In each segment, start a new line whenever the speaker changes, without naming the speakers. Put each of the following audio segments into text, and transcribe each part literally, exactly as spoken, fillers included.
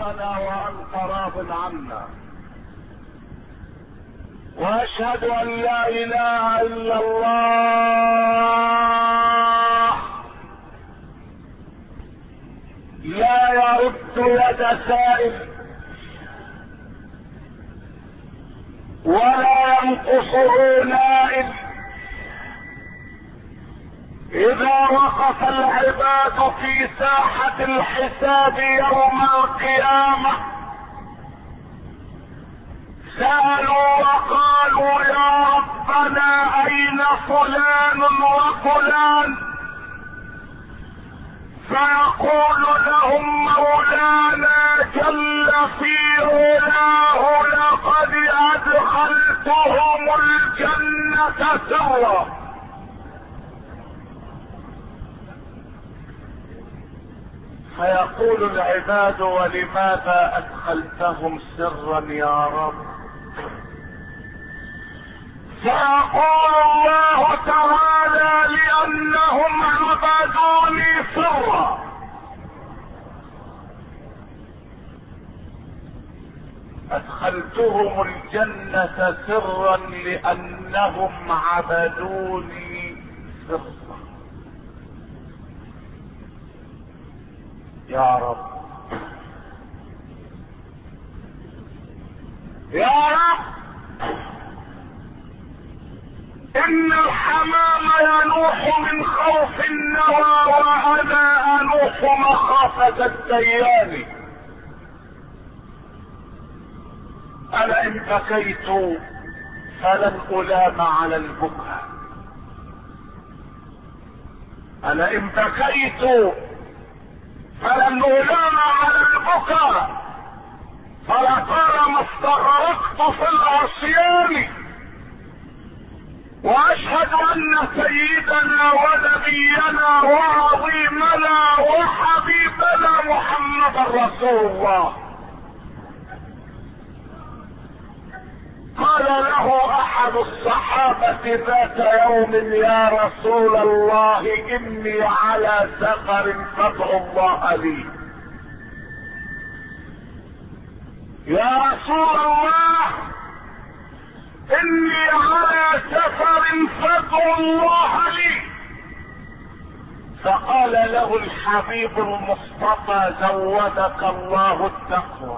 خلقنا وأنت راض عنا، وأشهد أن لا إله إلا الله لا يرد يد سائل ولا ينقصه نائل. إذا وقف العباد في ساحة الحساب يوم القيامة سألوا وقالوا يا ربنا أين فلان وفلان؟ فيقول لهم مولانا جل في علاه لقد أدخلتهم الجنة سرا. فيقول العباد ولماذا أدخلتهم سرا يا رب؟ فيقول الله تعالى لأنهم عبدوني سرا. أدخلتهم الجنة سرا لأنهم عبدوني سرا. يا رب يا رب إن الحمام ينوح من خوف النوى وأنا أنوح مخافة الديان. أنا إن بكيت فلن ألام على البكاء، أنا إن بكيت فلن ألام على البكاء، فلطالما استغرقت في العصيان. واشهد ان سيدنا ونبينا وعظيمنا وحبيبنا محمد رسول الله قال له احد الصحابة ذات يوم يا رسول الله اني على سفر فادعو الله لي. يا رسول الله اني على سفر فادعو الله لي. فقال له الحبيب المصطفى زودك الله التقوى.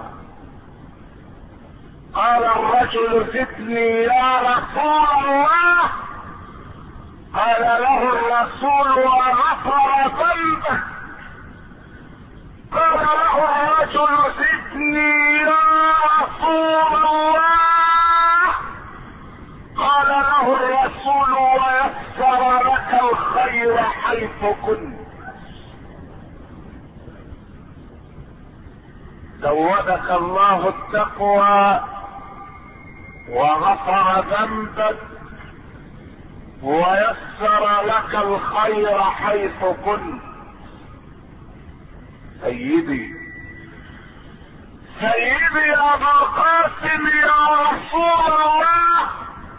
قال الرجل زدني يا رسول الله. قال له الرسول وغفر ذنبه. قال له الرجل زدني يا رسول الله. قال له الرسول ويسر لك الخير حيث كنت. زودك الله التقوى وغفر ذنبك ويسر لك الخير حيث كنت. سيدي سيدي يا ابا القاسم يا رسول الله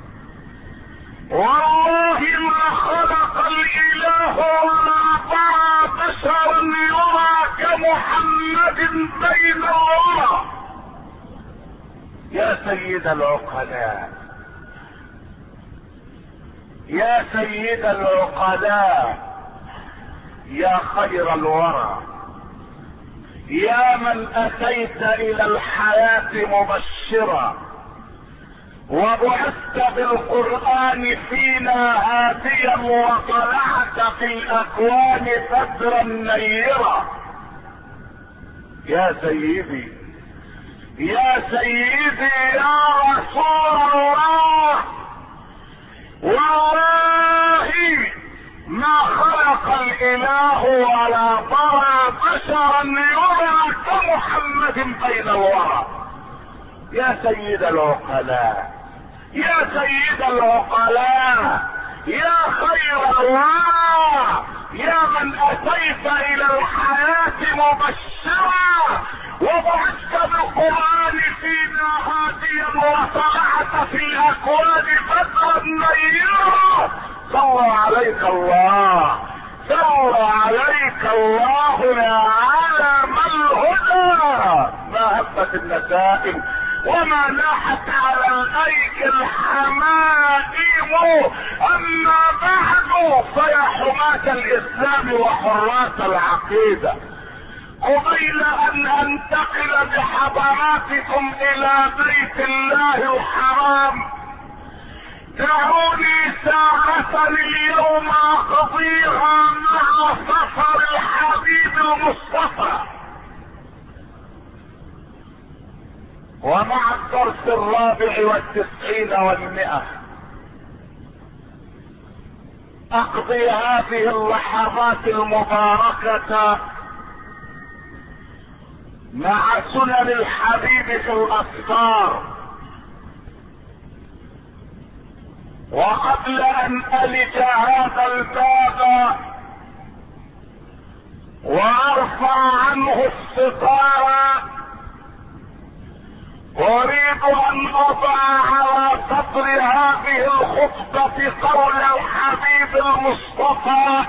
والله ما خلق الاله ولا ضرى بشرا يرى كمحمد بين الورى. يا سيد العقلاء يا سيد العقلاء يا خير الورى يا من اتيت الى الحياة مبشرا وبعثت بالقرآن فينا هاديا وطلعت في الاكوان فجرا نيرا. يا سيدي يا سيدي يا رسول الله والله ما خلق الاله ولا ضرى بشرا يرى كمحمد بين الورى. يا سيد العقلاء يا سيد العقلاء يا خير الله يا من اتيت الى الحياة مبشرا وبعثت بالقرآن فينا هاديا وطلعت في الاكوان بدرا نيرا. صلى عليك الله صلى عليك الله يا عالم الهدى. ما وخفت النسائم وما لاحت على الايك الحمائم. اما بعد فيا حماة الاسلام وحراس العقيدة، قبيل ان انتقل بحضراتكم الى بيت الله الحرام، دعوني ساعة اليوم اقضيها مع سفر الحبيب المصطفى ومع الدرس الرابع والتسعين والمئة. اقضي هذه اللحظات المباركة مع سنن الحبيب في الاسفار. وقبل ان الج هذا الباب وارفع عنه الستار، اريد ان اضع على صدر هذه الخطبة قول الحبيب المصطفى: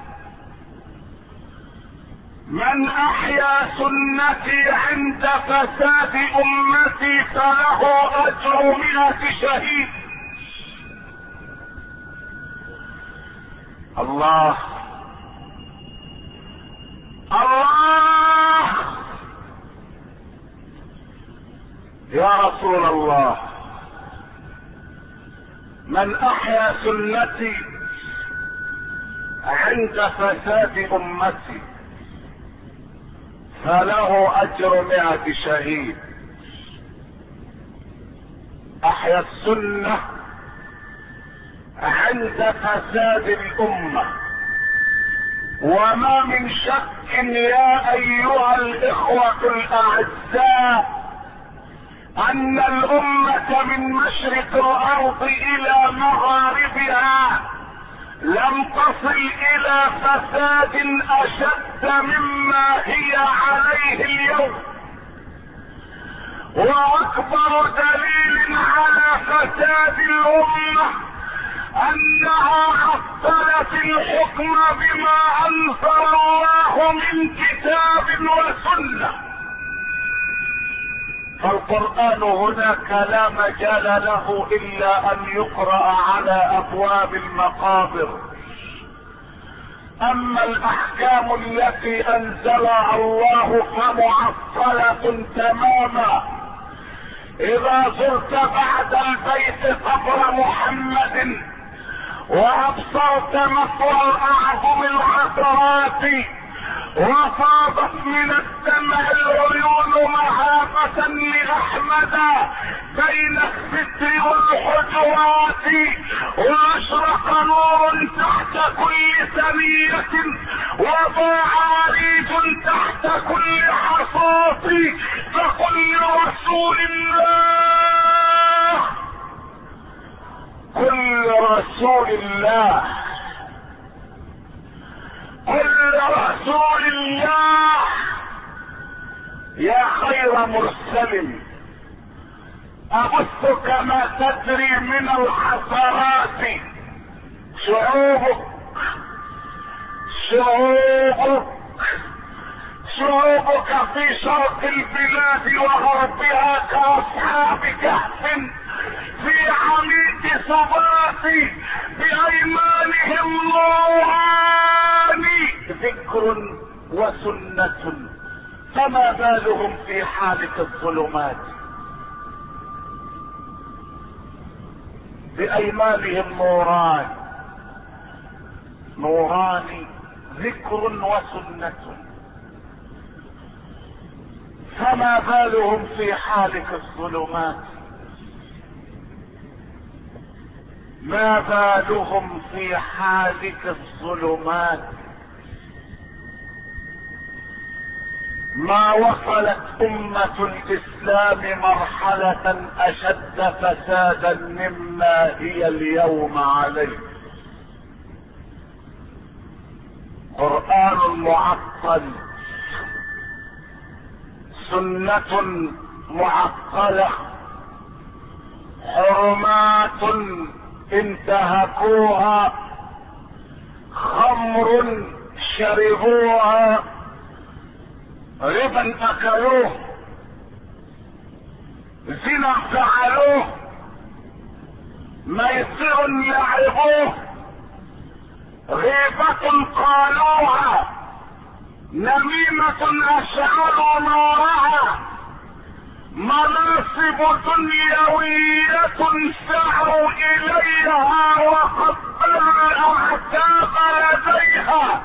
من احيا سنتي عند فساد امتي فله اجر مئة شهيد. الله الله يا رسول الله، من احيا سنتي عند فساد امتي فله اجر مئة شهيد. احيا السنة عند فساد الامة، وما من شك يا ايها الاخوة الاعزاء ان الامة من مشرق الارض الى مغاربها لم تصل الى فساد اشد مما هي عليه اليوم. واكبر دليل على فساد الامة انها عطلت الحكم بما انزل الله من كتاب وسنة. فالقرآن هناك لا مجال له الا ان يقرأ على ابواب المقابر. اما الاحكام التي انزلها الله فمعطلة تماما. اذا زرت بعد البيت قبر محمد وابصرت مثوى الاعظم العثرات وفاضت من الدمع العيون مهابة لاحمد بين الستر والحجرات، واشرق نور تحت كل ثنية وضاع عريج تحت كل حصاة. فقل لرسول الله كل رسول الله كل رسول الله يا خير مرسل، أبث كما تدري من الحضارات شعوبك شعوبك شعوبك في شرق البلاد وغربها كأصحاب كهف في عميق صبات بأيمانهم نوران ذكر وسنة، فما بالهم في حالة الظلمات. بأيمانهم نوران نوران ذكر وسنة، فما بالهم في حالة الظلمات. ما بالهم في حالك الظلمات. ما وصلت أمة الإسلام مرحلة أشد فسادا مما هي اليوم عليه. قرآن معطل، سنة معطلة، حرمات انتهكوها، خمر شربوها، ربا اكلوه، زنا فعلوه، ميسر لعبوه، غيبة قالوها، نميمة اشعلوا نارها، مناصب دنيوية سعوا اليها وقبلوا الاعتاب لديها،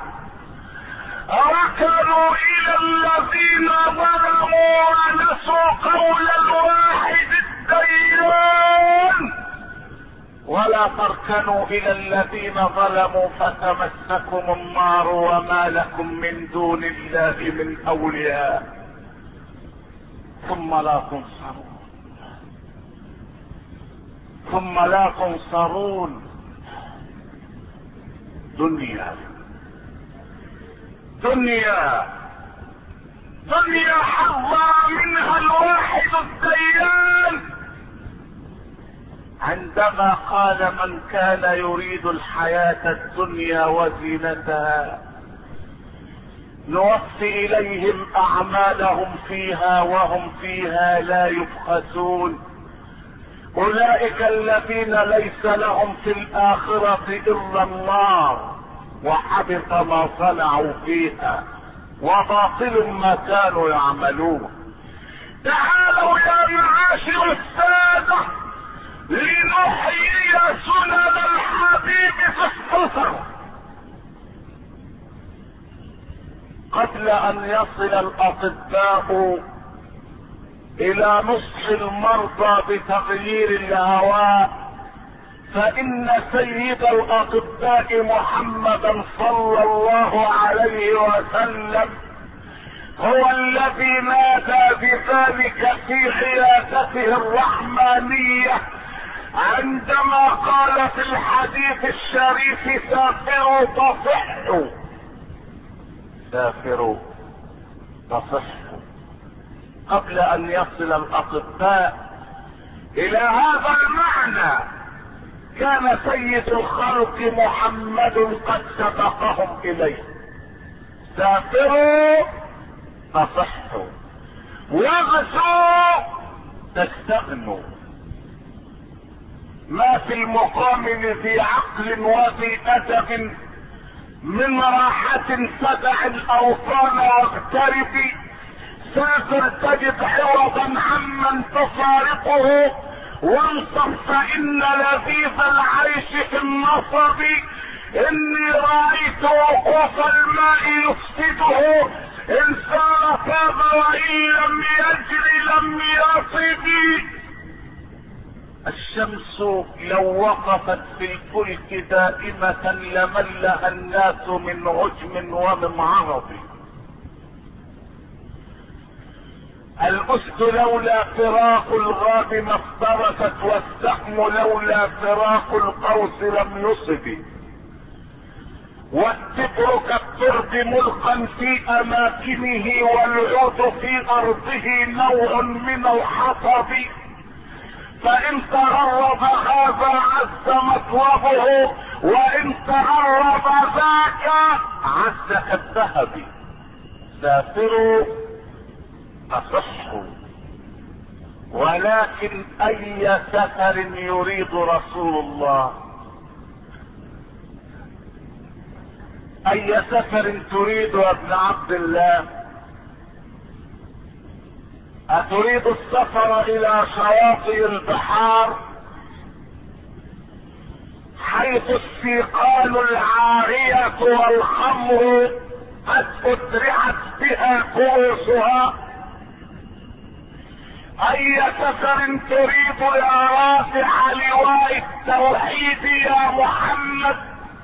ركنوا الى الذين ظلموا ونسوا قول الواحد الديان، ولا تركنوا الى الذين ظلموا فتمسكم النار وما لكم من دون الله من اولياء ثم لا تنصرون ثم لا تنصرون. دنيا دنيا دنيا حظى منها الواحد الديان، عندما قال من كان يريد الحياة الدنيا وزينتها نوفي اليهم اعمالهم فيها وهم فيها لا يبخسون، اولئك الذين ليس لهم في الاخرة الا النار وحبط ما صنعوا فيها وباطل ما كانوا يعملون. تعالوا يا معاشر السادة لنحيي سنن الحبيب في السفر قبل ان يصل الاطباء الى نصح المرضى بتغيير الهواء، فان سيد الاطباء محمدا صلى الله عليه وسلم هو الذي نادى بذلك في عيادته الرحمانية عندما قال في الحديث الشريف سافروا تصحوا سافروا تصحوا. قبل ان يصل الاطباء الى هذا المعنى كان سيد الخلق محمد قد سبقهم اليه. سافروا تصحوا واغزوا تستغنوا. ما في المقام ذي عقل وذي ادب من راحة فدع الاوطان واغتربي، سافر تجد عوضا عمن تفارقه، وانصف فان لذيذ العيش في النصب، اني رايت وقوف الماء يفسده، ان سار فاض وان لم يجري لم يصب. الشمس لو وقفت في الفلك دائمة لملها الناس من عجم ومن عرض. الاسد لولا فراق الغاب ما افترست، والسهم لولا فراق القوس لم يصب. والتبر كالترب ملقا في اماكنه، والعود في ارضه نوع من الحطب، فان تغرب هذا عز مطلبه، وان تغرب ذاك عز كالذهب. سافروا تصحوا، ولكن اي سفر يريد رسول الله؟ اي سفر تريد يا ابن عبد الله؟ اتريد السفر الى شواطئ البحار حيث السيقان العارية والخمر قد ادرعت بها كؤوسها؟ اي سفر تريد يا رافع لواء التوحيد يا محمد؟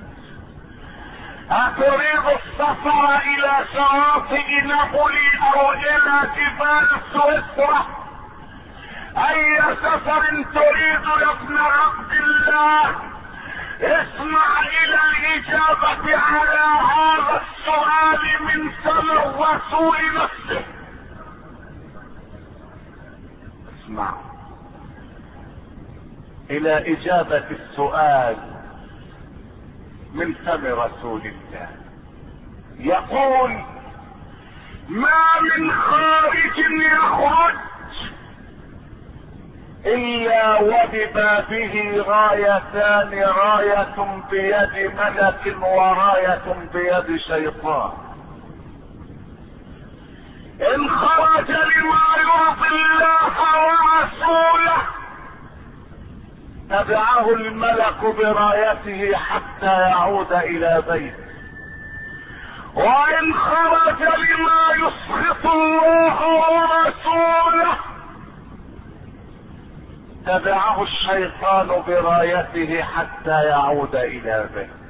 اتريد السفر الى شواطئ نابولي او الى جبال سويسرا؟ اي سفر تريد يا ابن عبد الله؟ اسمع الى الاجابة على هذا السؤال من فم الرسول نفسه. اسمع الى اجابة السؤال من فم رسول الله. يقول: ما من خارج يخرج الا وببابه غايتان، راية بيد ملك وراية بيد شيطان. ان خرج لما يرضي الله ورسوله تبعه الملك برايته حتى يعود الى بيته، وان خرج لما يسخط الله ورسوله تبعه الشيطان برايته حتى يعود الى بيته.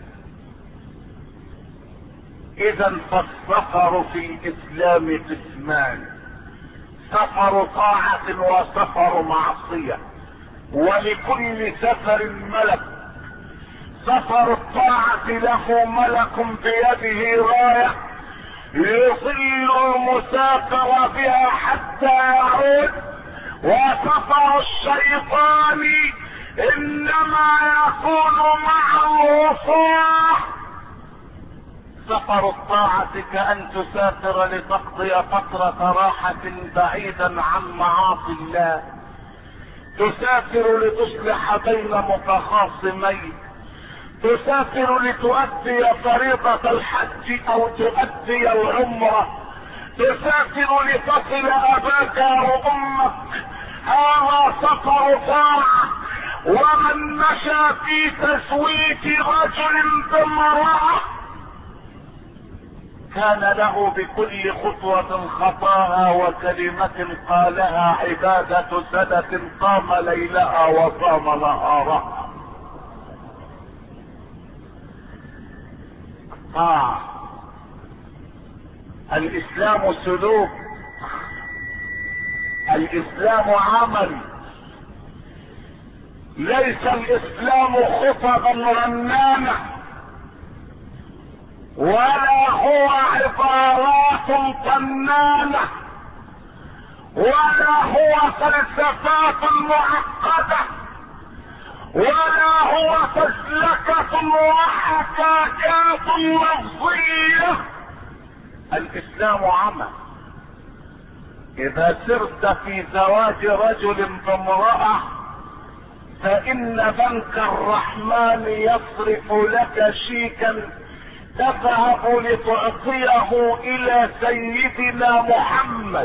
اذا فالسفر في الاسلام قسمان: سفر طاعة وسفر معصية، ولكل سفر ملك. سفر الطاعة له ملك بيده راية يظل المسافر بها حتى يعود، وسفر الشيطان انما يكون معه صاح. سفر الطاعة كأن تسافر لتقضي فترة راحة بعيدا عن معاصي الله، تسافر لتصلح بين متخاصمين، تسافر لتؤدي فريضة الحج او تؤدي العمرة، تسافر لتصل اباك وامك. هذا سفر طاعة. ومن مشى في تزويج رجل بامرأة كان له بكل خطوة خطاها وكلمة قالها عبادة سنة قام ليلها وصام نهارها. آه. الإسلام سلوك، الإسلام عمل، ليس الإسلام خطبا رنانة ولا هو عبارات طنانة ولا هو فلسفات معقدة ولا هو فزلكة وحكاكات لفظية. الإسلام عمل. إذا سرت في زواج رجل بامرأة فإن بنك الرحمن يصرف لك شيكا تذهب لتعطيه الى سيدنا محمد.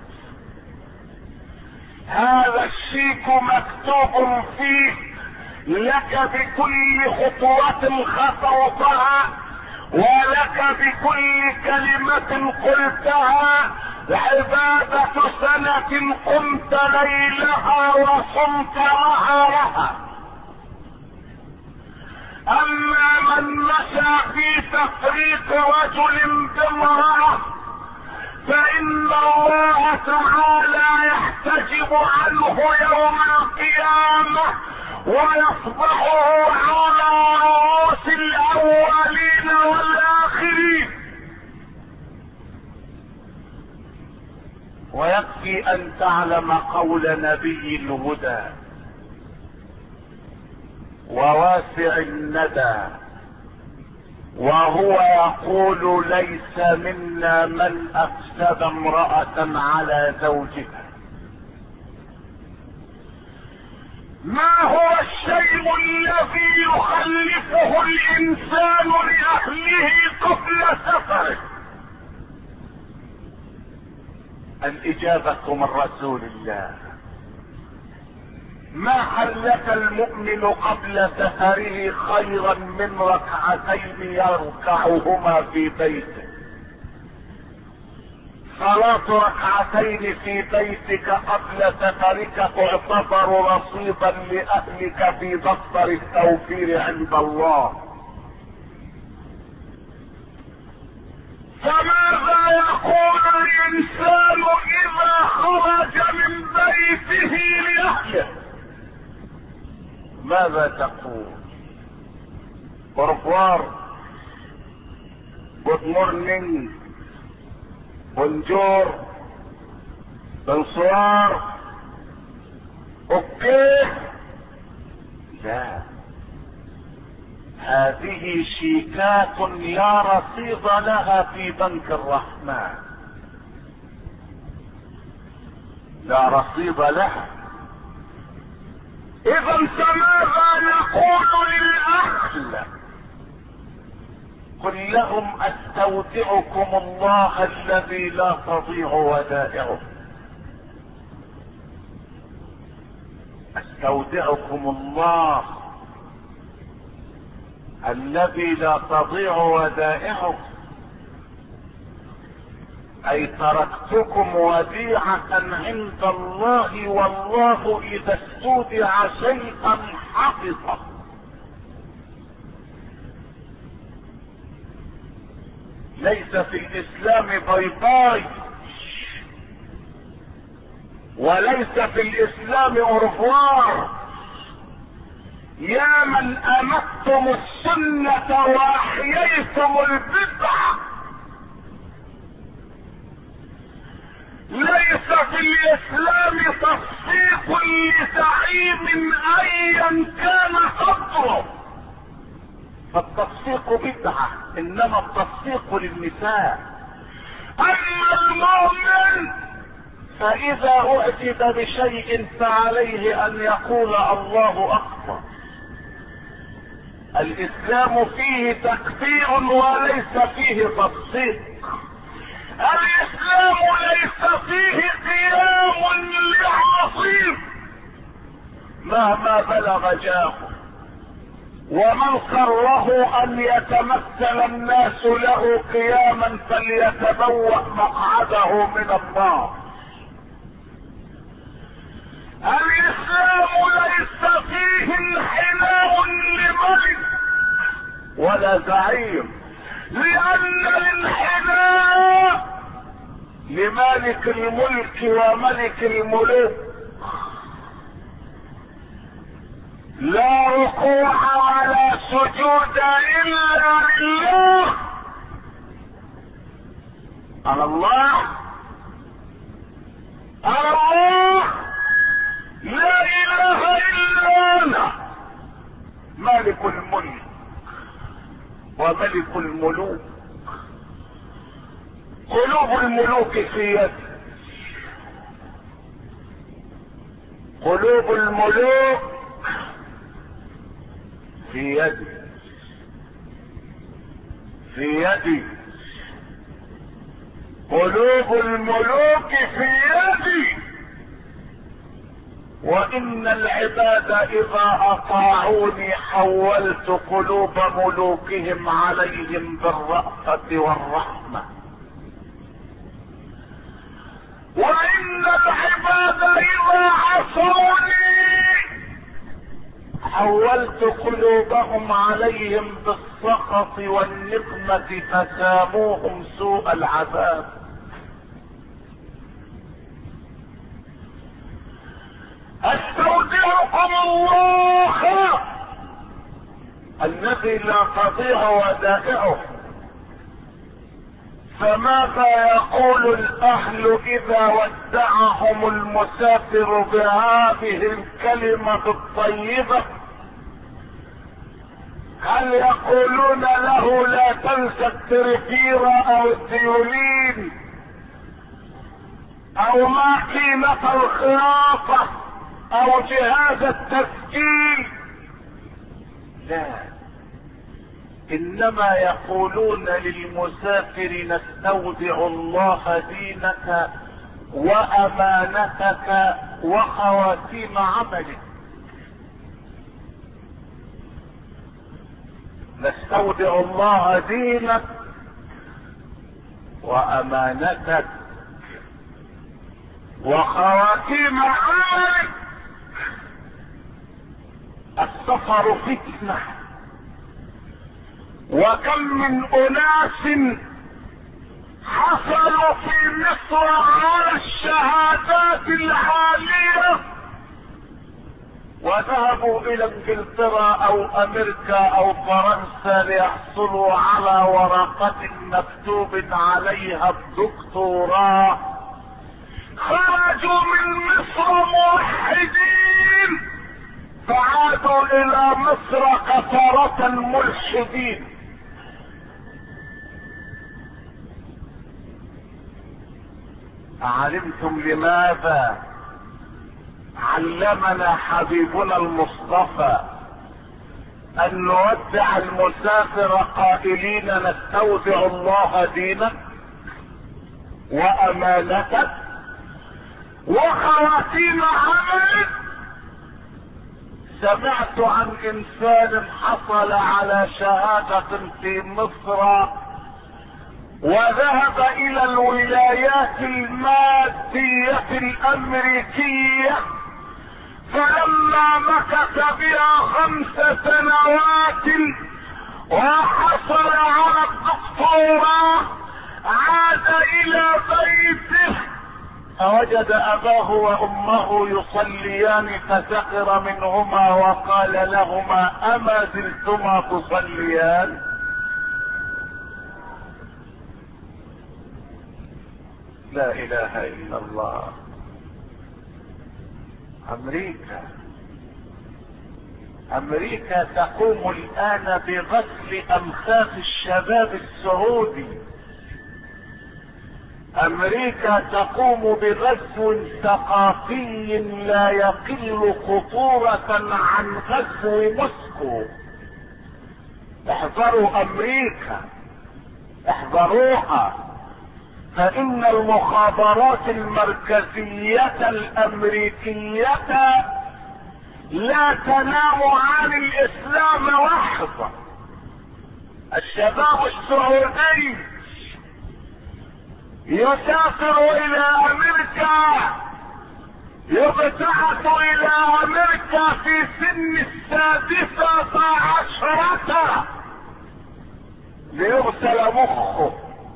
هذا الشيك مكتوب فيه لك بكل خطوة خطوتها ولك بكل كلمة قلتها عبادة سنة قمت ليلها وصمت نهارها. اما من مشى في تفريق رجل بامرأة فان الله تعالى يحتجب عنه يوم القيامة ويصبحه على رؤوس الاولين والاخرين. ويكفي ان تعلم قول نبي الهدى وواسع الندى وهو يقول: ليس منا من افسد امرأة على زوجها. ما هو الشيء الذي يخلفه الانسان لاهله قبل سفره؟ الاجابة من رسول الله. ما حلف المؤمن قبل سفره خيرا من ركعتين يركعهما في بيته. صلاة ركعتين في بيتك قبل سفرك تعتبر رصيدا لأهلك في دفتر التوفير عند الله. فماذا يقول الإنسان إذا خرج من بيته لأهله؟ ماذا تقول؟ بورفوار، جود مورنينج، بونجور، بنصوار، اوكي؟ لا، هذه شيكات لا رصيد لها في بنك الرحمن، لا رصيد لها. اذا فماذا نقول للاهل؟ قل لهم استودعكم الله الذي لا تضيع ودائعه. استودعكم الله الذي لا تضيع ودائعه، اي تركتكم وديعة عند الله، والله اذا استودع شيئا حفظه. ليس في الاسلام باي وليس في الاسلام أرفوار. يا من امتم السنة واحييتم البدعة. ليس في الاسلام تصفيق لزعيم ايا كان قدره، فالتصفيق بدعة، انما التصفيق للنساء. اما المؤمن فاذا اعجب بشيء فعليه ان يقول الله اكبر. الاسلام فيه تكبير وليس فيه تصفيق. الاسلام ليس فيه قيام لعظيم مهما بلغ جاه، ومن سره ان يتمثل الناس له قياما فليتبوأ مقعده من النار. الاسلام ليس فيه انحناء لملك ولا زعيم، لان الانحناء لمالك الملك وملك الملوك. لا ركوع ولا سجود الا لله. على الله على الله لا اله الا انا مالك الملك وملك الملوك. قلوب الملوك في يدي، قلوب الملوك في يدي في يدي قلوب الملوك في يدي. وان العباد اذا اطاعوني حولت قلوب ملوكهم عليهم بالرأفة والرحمة، وان العباد اذا عصوني حولت قلوبهم عليهم بالسخط والنقمة فساموهم سوء العذاب. استودعكم الله الذي لا تضيع ودائعه. فماذا يقول الاهل اذا ودعهم المسافر بهذه الكلمة الطيبة؟ هل يقولون له لا تنسى التركير او الديولين او ماكينة الخياطة او جهاز التسجيل؟ لا، انما يقولون للمسافر نستودع الله دينك وامانتك وخواتيم عملك. نستودع الله دينك وامانتك وخواتيم عملك. السفر فتنة، وكم من اناس حصلوا في مصر على الشهادات العالية وذهبوا الى انجلترا او امريكا او فرنسا ليحصلوا على ورقة مكتوب عليها الدكتوراه. خرجوا من مصر موحدين فعادوا الى مصر كفرة ملحدين. أعلمتم لماذا علمنا حبيبنا المصطفى ان نودع المسافر قائلين نستودع الله دينك وامانتك وخواتيم عملك. سمعت عن انسان حصل على شهادة في مصر وذهب الى الولايات المادية الامريكية، فلما مكث بها خمس سنوات وحصل على الدكتوراه عاد الى بيته فوجد اباه وامه يصليان فسخر منهما وقال لهما اما زلتما تصليان؟ لا اله الا الله. امريكا امريكا تقوم الان بغسل امخاخ الشباب السعودي. امريكا تقوم بغزو ثقافي لا يقل خطورة عن غزو موسكو. احذروا امريكا، احذروها، فان المخابرات المركزية الامريكية لا تنام عن الاسلام لحظة. الشباب السعودي يسافر الى امريكا، يبتعث الى امريكا في سن السادسة عشرة ليغسل مخه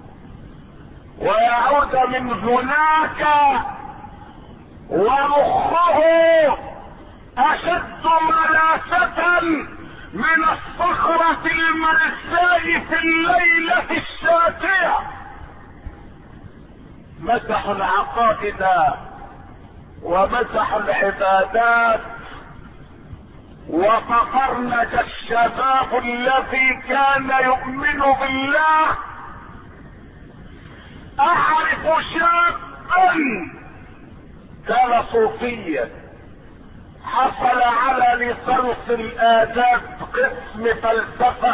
ويعود من هناك ومخه اشد ملاسة من الصخرة الملساء في الليلة الشاتية. مسحوا العقائد ومسحوا العبادات وتفرج الشباب الذي كان يؤمن بالله. اعرف شابا كان صوفيا حصل على ليسانس الاداب قسم فلسفة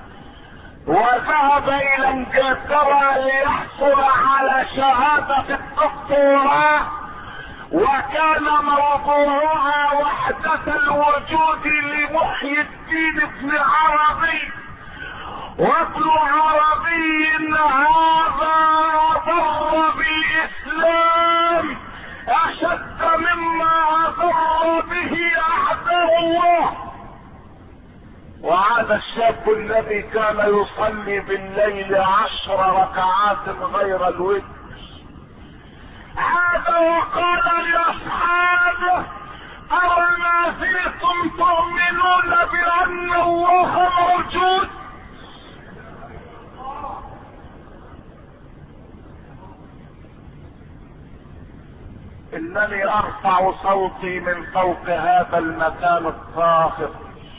وذهب الى انجلترا ليحصل على شهادة الدكتوراه، وكان موضوعها وحدة الوجود لمحيي الدين ابن عربي. وابن عربي هذا ضر بالاسلام اشد مما ضر به اعداء الله. وعاد الشاب الذي كان يصلي بالليل عشر ركعات غير الوتر عاد وقال لاصحابه أوما زلتم تؤمنون بان الله موجود؟ انني ارفع صوتي من فوق هذا المكان الطاهر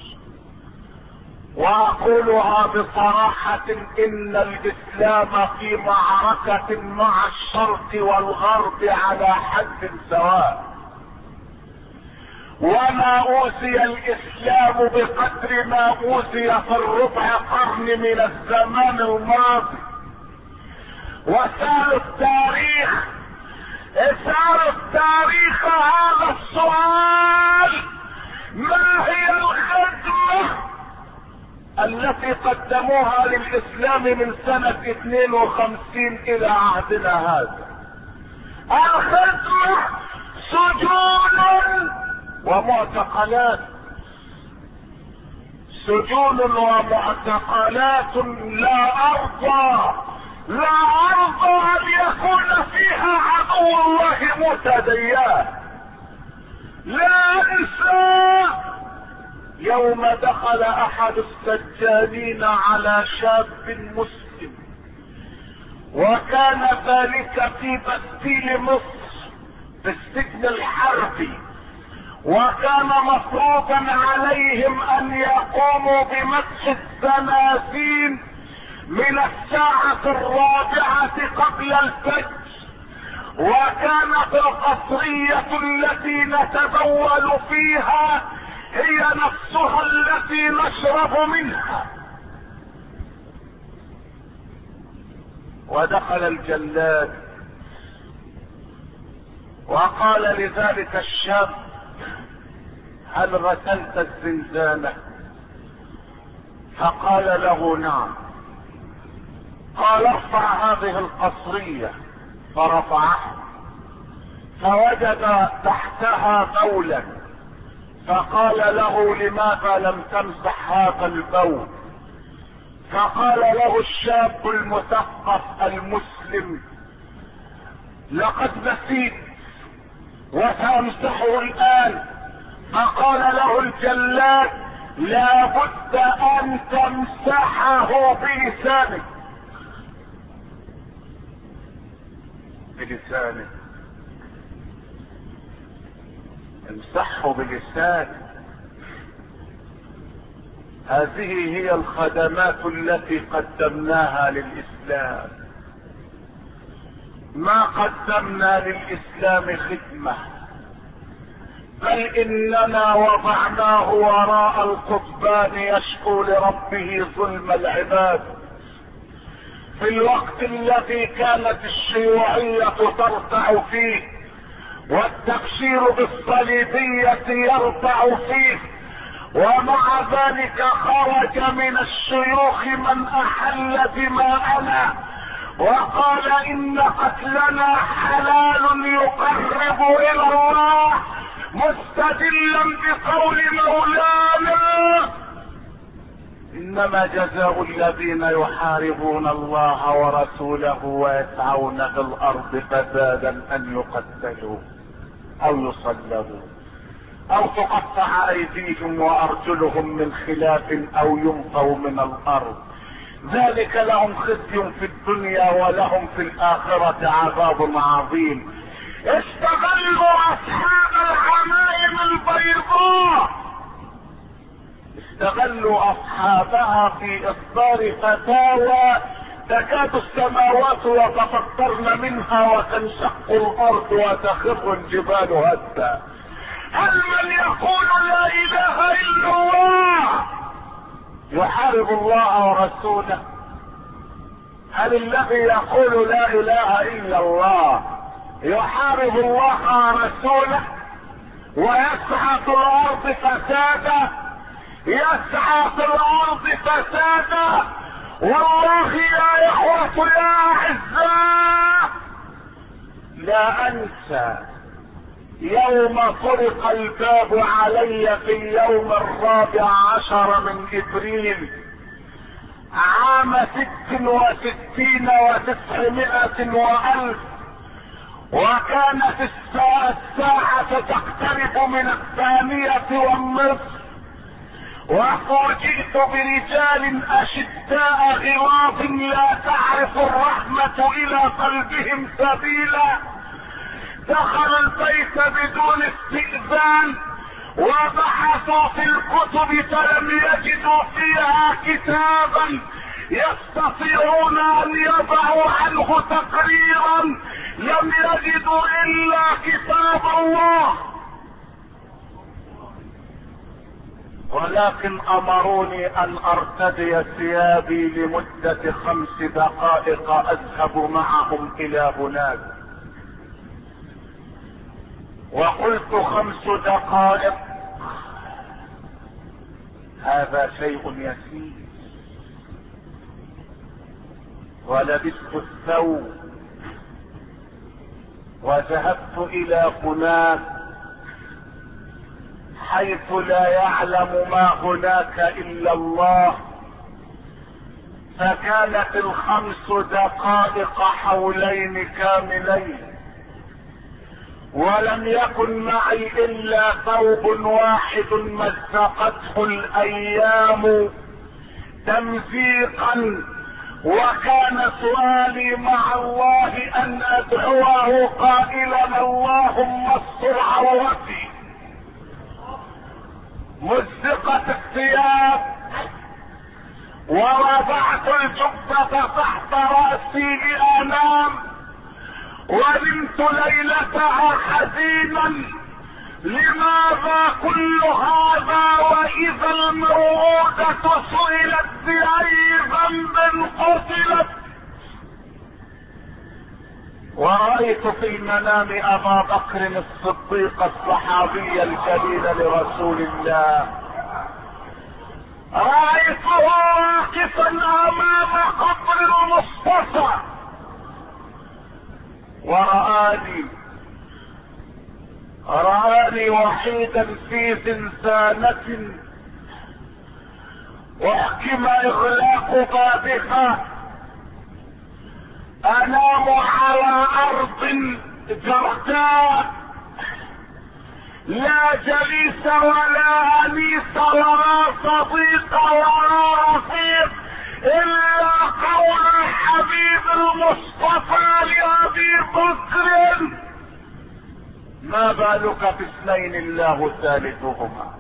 واقولها بصراحة ان الاسلام في معركة مع الشرق والغرب على حد سواء، وما اوذي الاسلام بقدر ما اوذي في الربع قرن من الزمان الماضي. وسار التاريخ اسار التاريخ هذا السؤال: ما هي الخدمة التي قدموها للاسلام من سنة اثنين وخمسين الى عهدنا هذا؟ الخدمة سجون ومعتقلات، سجون ومعتقلات لا ارضى لا ارضى ان يكون فيها عدو الله متديان. لا انسى يوم دخل احد السجانين على شاب مسلم، وكان ذلك في بستيل مصر في السجن الحربي، وكان مفروضا عليهم ان يقوموا بمسح الزنازين من الساعة الرابعة قبل الفجر، وكانت القصرية التي نتبول فيها هي نفسها التي نشرب منها. ودخل الجلاد وقال لذلك الشاب: هل غسلت الزنزانة؟ فقال له: نعم. قال: ارفع هذه القصرية. فرفعها فوجد تحتها بولا، فقال له: لماذا لم تمسح هذا البول؟ فقال له الشاب المثقف المسلم: لقد نسيت وسأمسحه الآن. فقال له الجلاد: لا بد أن تمسحه بلسانك. بلسانك امسحه بلسانك. هذه هي الخدمات التي قدمناها للإسلام. ما قدمنا للإسلام خدمة، بل إننا وضعناه وراء القضبان يشكو لربه ظلم العباد. في الوقت الذي كانت الشيوعية ترتع فيه والتبشير بالصليبية يرتع فيه، ومع ذلك خرج من الشيوخ من أحل دماءنا وقال: إن قتلنا حلال يقرب إلى الله، مستدلا بقول مولانا: إنما جزاء الذين يحاربون الله ورسوله ويسعون في الأرض فسادا أن يقتلوا أو يصلبوا أو تقطع أيديهم وأرجلهم من خلاف أو ينفوا من الأرض، ذلك لهم خزي في الدنيا ولهم في الآخرة عذاب عظيم. استغلوا أصحاب العمائم البيضاء، استغلوا أصحابها في إصدار فتاوى تكاد السماوات يتفطرن منها وتنشق الأرض وتخر الجبال هدا. هل من يقول لا إله إلا الله يحارب الله ورسوله؟ هل الذي يقول لا إله إلا الله يحارب الله ورسوله ويسعى في الأرض فسادا؟ يسعى في الأرض فسادا. والله يا إخوة يا أعزاء، لا أنسى يوم طرق الباب علي في اليوم الرابع عشر من إبريل عام ست وستين وتسعمائة وألف، وكانت الساعة, الساعة تقترب من الثانية والنصف، وفوجئت برجال أشداء غلاظ لا تعرف الرحمة إلى قلبهم سبيلا، دخلوا البيت بدون استئذان وبحثوا في الكتب فلم يجدوا فيها كتابا يستطيعون ان يضعوا عنه تقريرا، لم يجدوا الا كتاب الله. ولكن امروني ان ارتدي ثيابي لمدة خمس دقائق اذهب معهم الى هناك. وقلت خمس دقائق هذا شيء يسير، ولبست الثوب وذهبت الى هناك حيث لا يعلم ما هناك الا الله. فكانت الخمس دقائق حولين كاملين، ولم يكن معي الا ثوب واحد مزقته الايام تمزيقا، وكان سؤالي مع الله ان ادعوه قائلا: اللهم استر عورتي. مزقت الثياب ووضعت الجبة تحت رأسي لانام، ونمت ليلتها حزينا. لماذا كل هذا واذا الموءودة سئلت بأي ذنب قتلت؟ ورأيت في المنام ابا بكر الصديق الصحابي الجليل لرسول الله، رأيته واقفا امام قبر المصطفى ورآني رآني وحيدا في زنزانة احكم اغلاق بابها، انام على ارض جرداء لا جليس ولا انيس ولا صديق ولا رفيق الا قول الحبيب المصطفى لابي بكر: ما بالك باثنين الله ثالثهما؟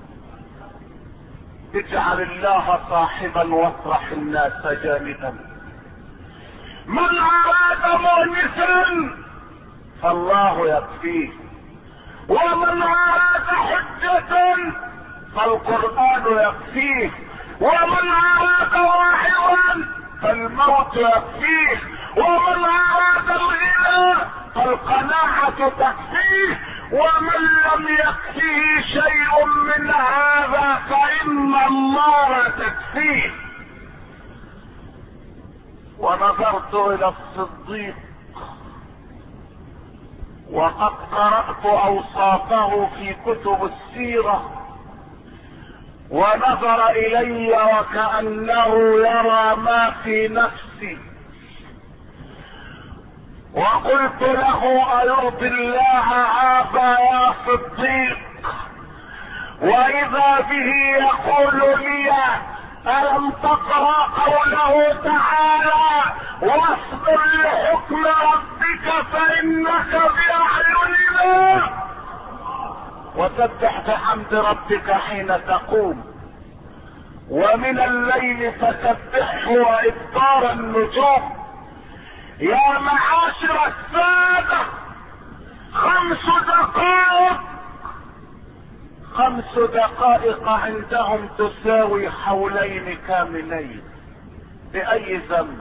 اجعل الله صاحبا واطرح الناس جانبا. من اراد مؤنسا فالله يكفيه، ومن اراد حجة فالقرآن يكفيه، ومن اراد واحدا فالموت يكفيه، ومن اراد الغنى فالقناعة تكفيه، ومن لم يكفيه شيء من هذا فإن الله تكفيه. ونظرت إلى الصديق وقد قرأت أوصافه في كتب السيرة، ونظر إلي وكأنه يرى ما في نفسي، وقلت له: أيرضي الله هذا يا صديق؟ وإذا به يقول لي: ألم تقرأ قوله تعالى: واصبر لحكم ربك فإنك بأعيننا، وسبح بحمد ربك حين تقوم، ومن الليل فسبحه وإدبار النجوم. يا معاشر السادة، خمس دقائق خمس دقائق عندهم تساوي حولين كاملين. بأي ذنب؟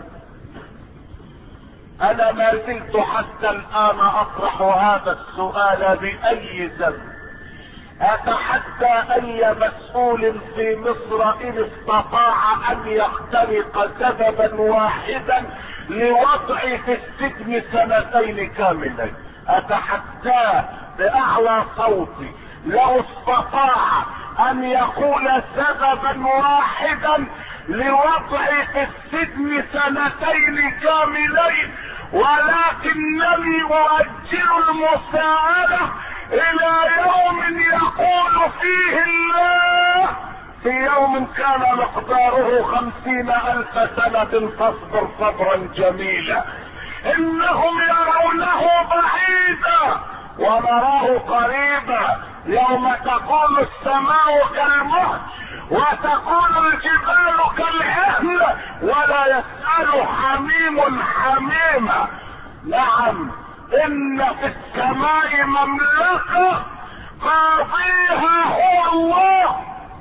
أنا ما زلت حتى الآن أطرح هذا السؤال: بأي ذنب؟ أتحدى أي مسؤول في مصر إن استطاع أن يخترق سببا واحدا لوضعي في السجن سنتين كاملين. أتحداه بأعلى صوتي لو استطاع أن يقول سببا واحدا لوضعي في السجن سنتين كاملين، ولكنني أؤجل المساءلة إلى يوم يقول فيه الله: في يوم كان مقداره خمسين ألف سنة فاصبر صبرا جميلا. إنهم يرونه بعيدا ونراه قريبا، يوم تكون السماء كالمهل وتكون الجبال كالعهن ولا يسأل حميم حميما. نعم، إن في السماء مملكة قاضيها هو الله،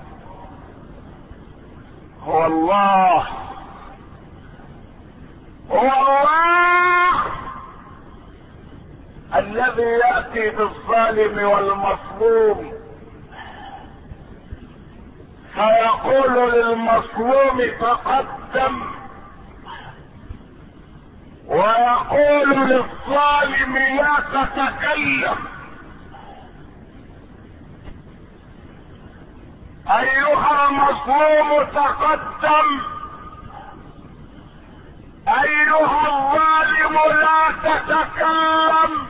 هو الله هو الله الذي يأتي بالظالم والمظلوم فيقول للمظلوم تقدم، ويقول للظالم لا تتكلم. ايها المظلوم تقدم، ايها الظالم لا تتكلم.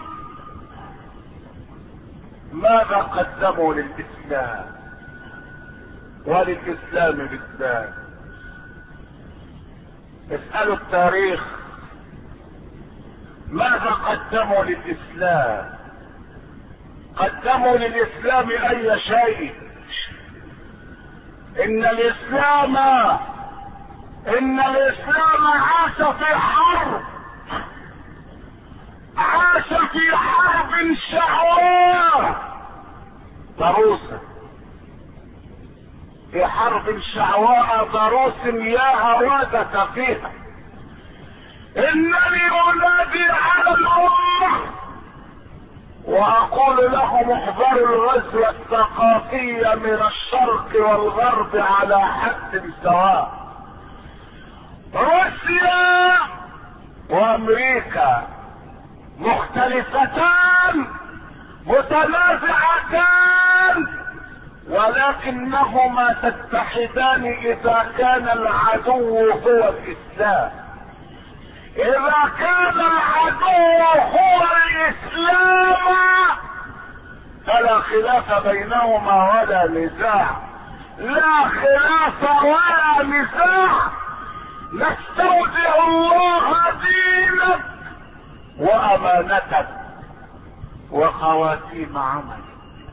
ماذا قدموا للاسلام وللاسلام بالذات؟ اسألوا التاريخ، ماذا قدموا للاسلام؟ قدموا للاسلام اي شيء؟ ان الاسلام ان الاسلام عاش في حرب، عاش عاش في حرب شعواء ضروسا، في حرب شعواء ضروس لا هوادة فيها. انني انادي على الامة واقول لهم احذروا الغزو الثقافي من الشرق والغرب على حد سواء. روسيا وامريكا مختلفتان متنازعتان، ولكنهما تتحدان اذا كان العدو هو الاسلام. اذا كان العدو هو الاسلام فلا خلاف بينهما ولا نزاع، لا خلاف ولا نزاع. نستودع الله دينك وامانتك وخواتيم عملك.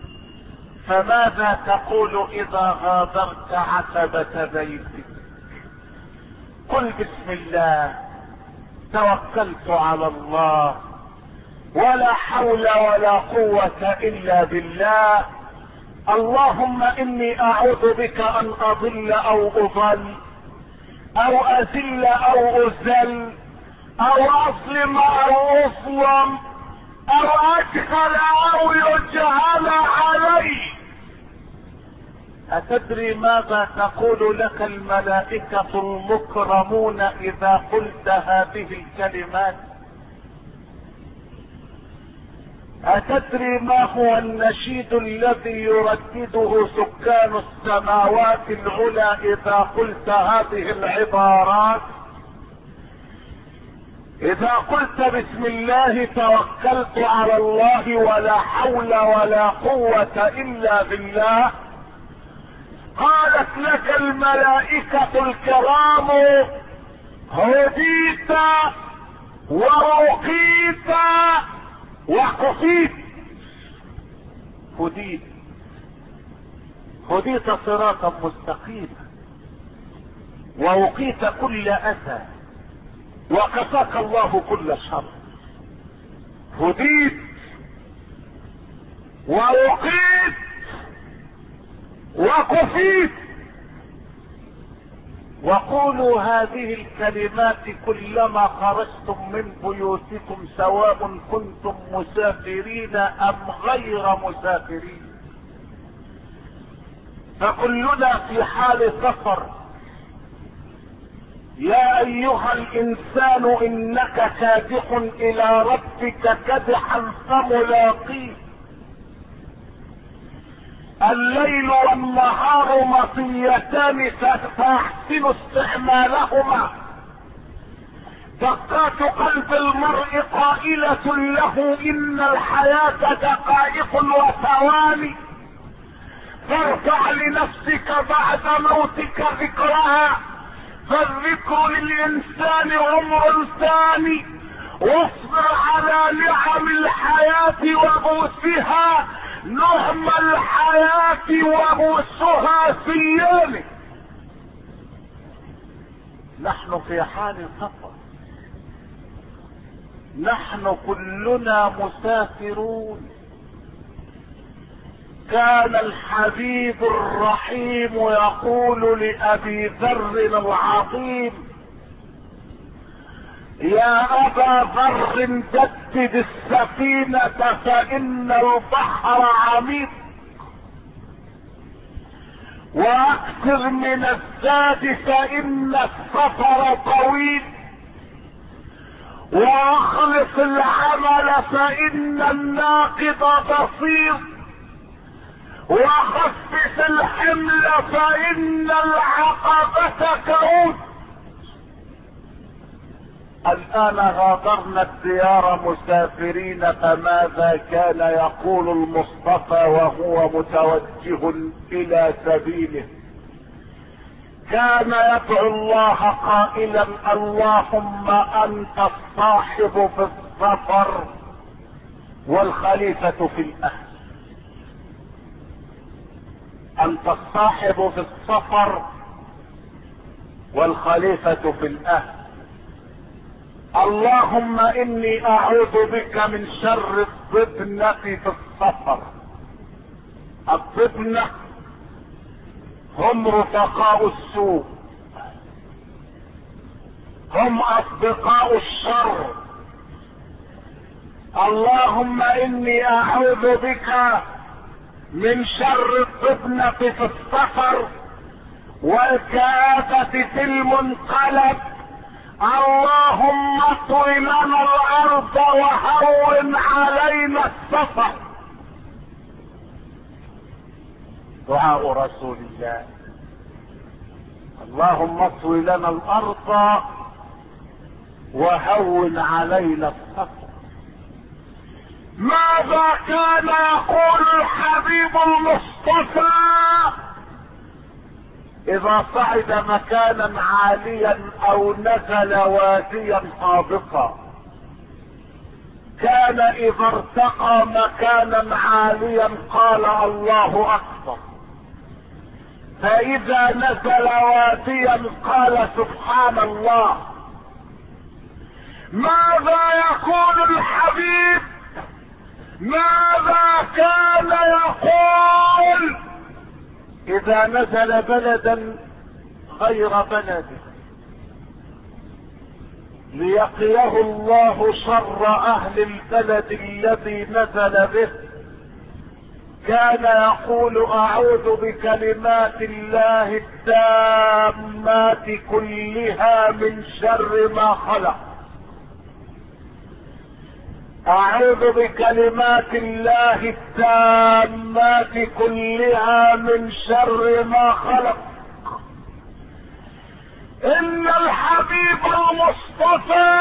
فماذا تقول اذا غادرت عتبة بيتك؟ قل بسم الله، توكلت على الله، ولا حول ولا قوة الا بالله. اللهم اني اعوذ بك ان اضل او اضل او اذل او اذل او اظلم او اظلم او اجهل او يجهل علي. اتدري ماذا تقول لك الملائكة المكرمون اذا قلت هذه الكلمات؟ اتدري ما هو النشيد الذي يردده سكان السماوات العلى اذا قلت هذه العبارات؟ اذا قلت بسم الله توكلت على الله ولا حول ولا قوة الا بالله، قالت لك الملائكة الكرام هديت ورقيت وكفيت. هديت هديت صراطا مستقيما، ووقيت كل اذى، وكفاك الله كل شر. هديت ووقيت وكفيت. وقولوا هذه الكلمات كلما خرجتم من بيوتكم سواء كنتم مسافرين ام غير مسافرين، فكلنا في حال سفر. يا ايها الانسان انك كادح الى ربك كدحا فملاقيه. الليل والنهار مطيتان فاحسن استعمالهما. دقات قلب المرء قائلة له ان الحياة دقائق وثواني، فارفع لنفسك بعد موتك ذكرها، فالذكر للانسان عمر ثاني. واصبر على نعم الحياة وبوسها، نعم الحياة وبوسها في يومك. نحن في حال سفر، نحن كلنا مسافرون. كان الحبيب الرحيم يقول لأبي ذر العظيم: يا أبا ذر جدد السفينة فإن البحر عميق، وأكثر من الزاد فإن السفر طويل، وأخلص العمل فإن الناقض بصير، وخفف الحمل فإن العقبة كؤوس. الآن غادرنا الديار مسافرين، فماذا كان يقول المصطفى وهو متوجه إلى سبيله؟ كان يدعو الله قائلا: اللهم أنت الصاحب في السفر والخليفة في الأهل. أنت الصاحب في السفر والخليفة في الأهل. اللهم اني اعوذ بك من شر الضبنة في السفر. الضبنة هم رفقاء السوء، هم اصدقاء الشر. اللهم اني اعوذ بك من شر الضبنة في السفر والكآبة في المنقلب. اللهم اطوي لنا الارض وهون علينا السفر. دعاء رسول الله. اللهم اطوي لنا الارض وهون علينا السفر. ماذا كان يقول الحبيب المصطفى اذا صعد مكانا عاليا او نزل واديا هابطا؟ كان اذا ارتقى مكانا عاليا قال الله اكبر، فاذا نزل واديا قال سبحان الله. ماذا يقول الحبيب؟ ماذا كان يقول اذا نزل بلدا غير بلده ليقيه الله شر اهل البلد الذي نزل به؟ كان يقول اعوذ بكلمات الله التامات كلها من شر ما خلق. اعوذ بكلمات الله التامات كلها من شر ما خلق. ان الحبيب المصطفى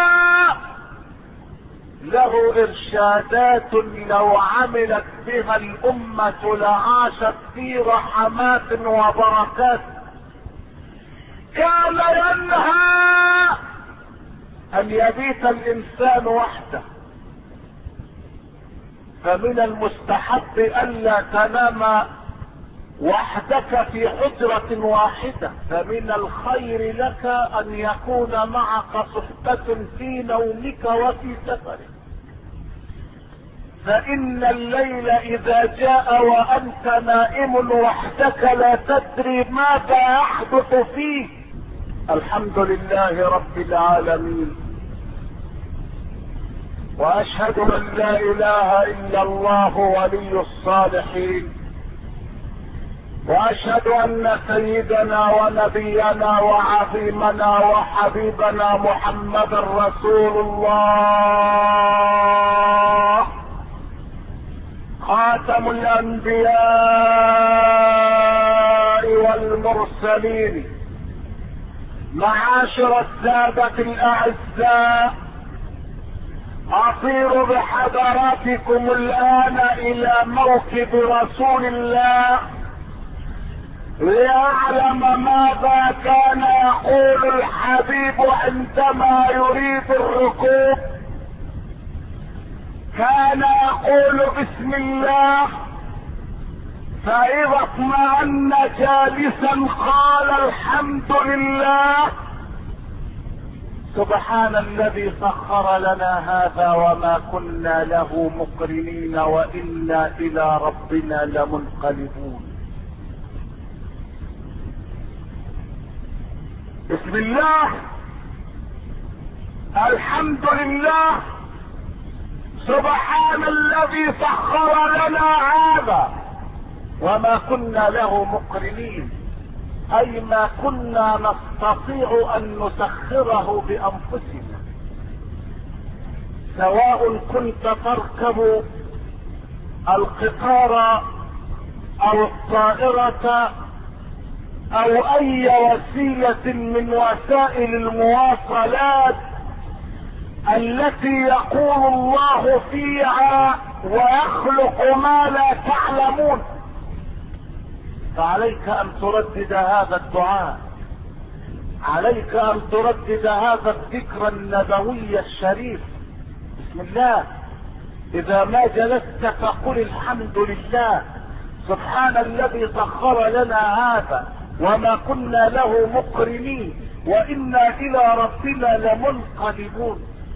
له ارشادات لو عملت بها الامة لعاشت في رحمات وبركات. كان ينهى ان يبيت الانسان وحده، فمن المستحب الا تنام وحدك في حجرة واحدة، فمن الخير لك ان يكون معك صحبة في نومك وفي سفرك. فان الليل اذا جاء وانت نائم وحدك لا تدري ماذا يحدث فيه. الحمد لله رب العالمين، واشهد ان لا اله الا الله ولي الصالحين، واشهد ان سيدنا ونبينا وعظيمنا وحبيبنا محمد رسول الله خاتم الانبياء والمرسلين. معاشر السادة الاعزاء، اصير بحضراتكم الان الى موكب رسول الله ليعلم ماذا كان يقول الحبيب عندما يريد الركوب. كان يقول بسم الله، فاذا اطمأن جالسا قال الحمد لله. سبحان الذي سخر لنا هذا وما كنا له مقرنين وانا الى ربنا لمنقلبون. بسم الله، الحمد لله، سبحان الذي سخر لنا هذا وما كنا له مقرنين، اي ما كنا نستطيع ان نسخره بانفسنا. سواء كنت تركب القطار او الطائرة او اي وسيلة من وسائل المواصلات التي يقول الله فيها ويخلق ما لا تعلمون، فعليك ان تردد هذا الدعاء، عليك ان تردد هذا الذكر النبوي الشريف. بسم الله، اذا ما جلست فقل الحمد لله، سبحان الذي سخر لنا هذا وما كنا له مقرنين وانا الى ربنا لمنقلبون.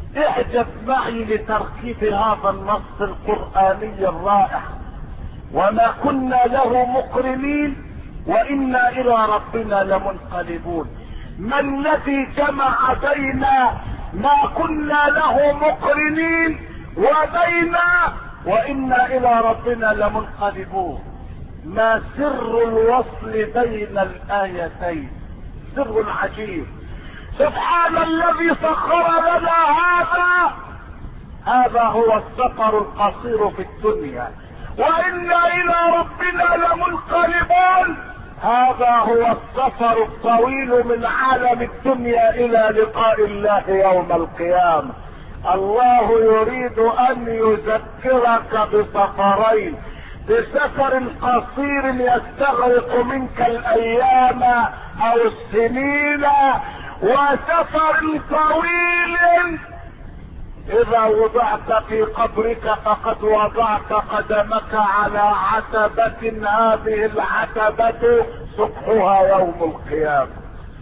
اعجب معي لتركيب هذا النص القرآني الرائع: وما كنا له مقرنين وإنا إلى ربنا لمنقلبون. ما الذي جمع بين ما كنا له مقرنين وبين وإنا إلى ربنا لمنقلبون؟ ما سر الوصل بين الآيتين؟ سر عجيب. سبحان الذي سخر لنا هذا. هذا هو السفر القصير في الدنيا، وإنا إلى ربنا لمنقلبون. هذا هو السفر الطويل من عالم الدنيا إلى لقاء الله يوم القيامة. الله يريد أن يذكرك بسفرين: بسفر قصير يستغرق منك الأيام أو السنين، وسفر طويل إذا وضعت في قبرك فقد وضعت قدمك على عتبة، هذه العتبة صبحها يوم القيامة.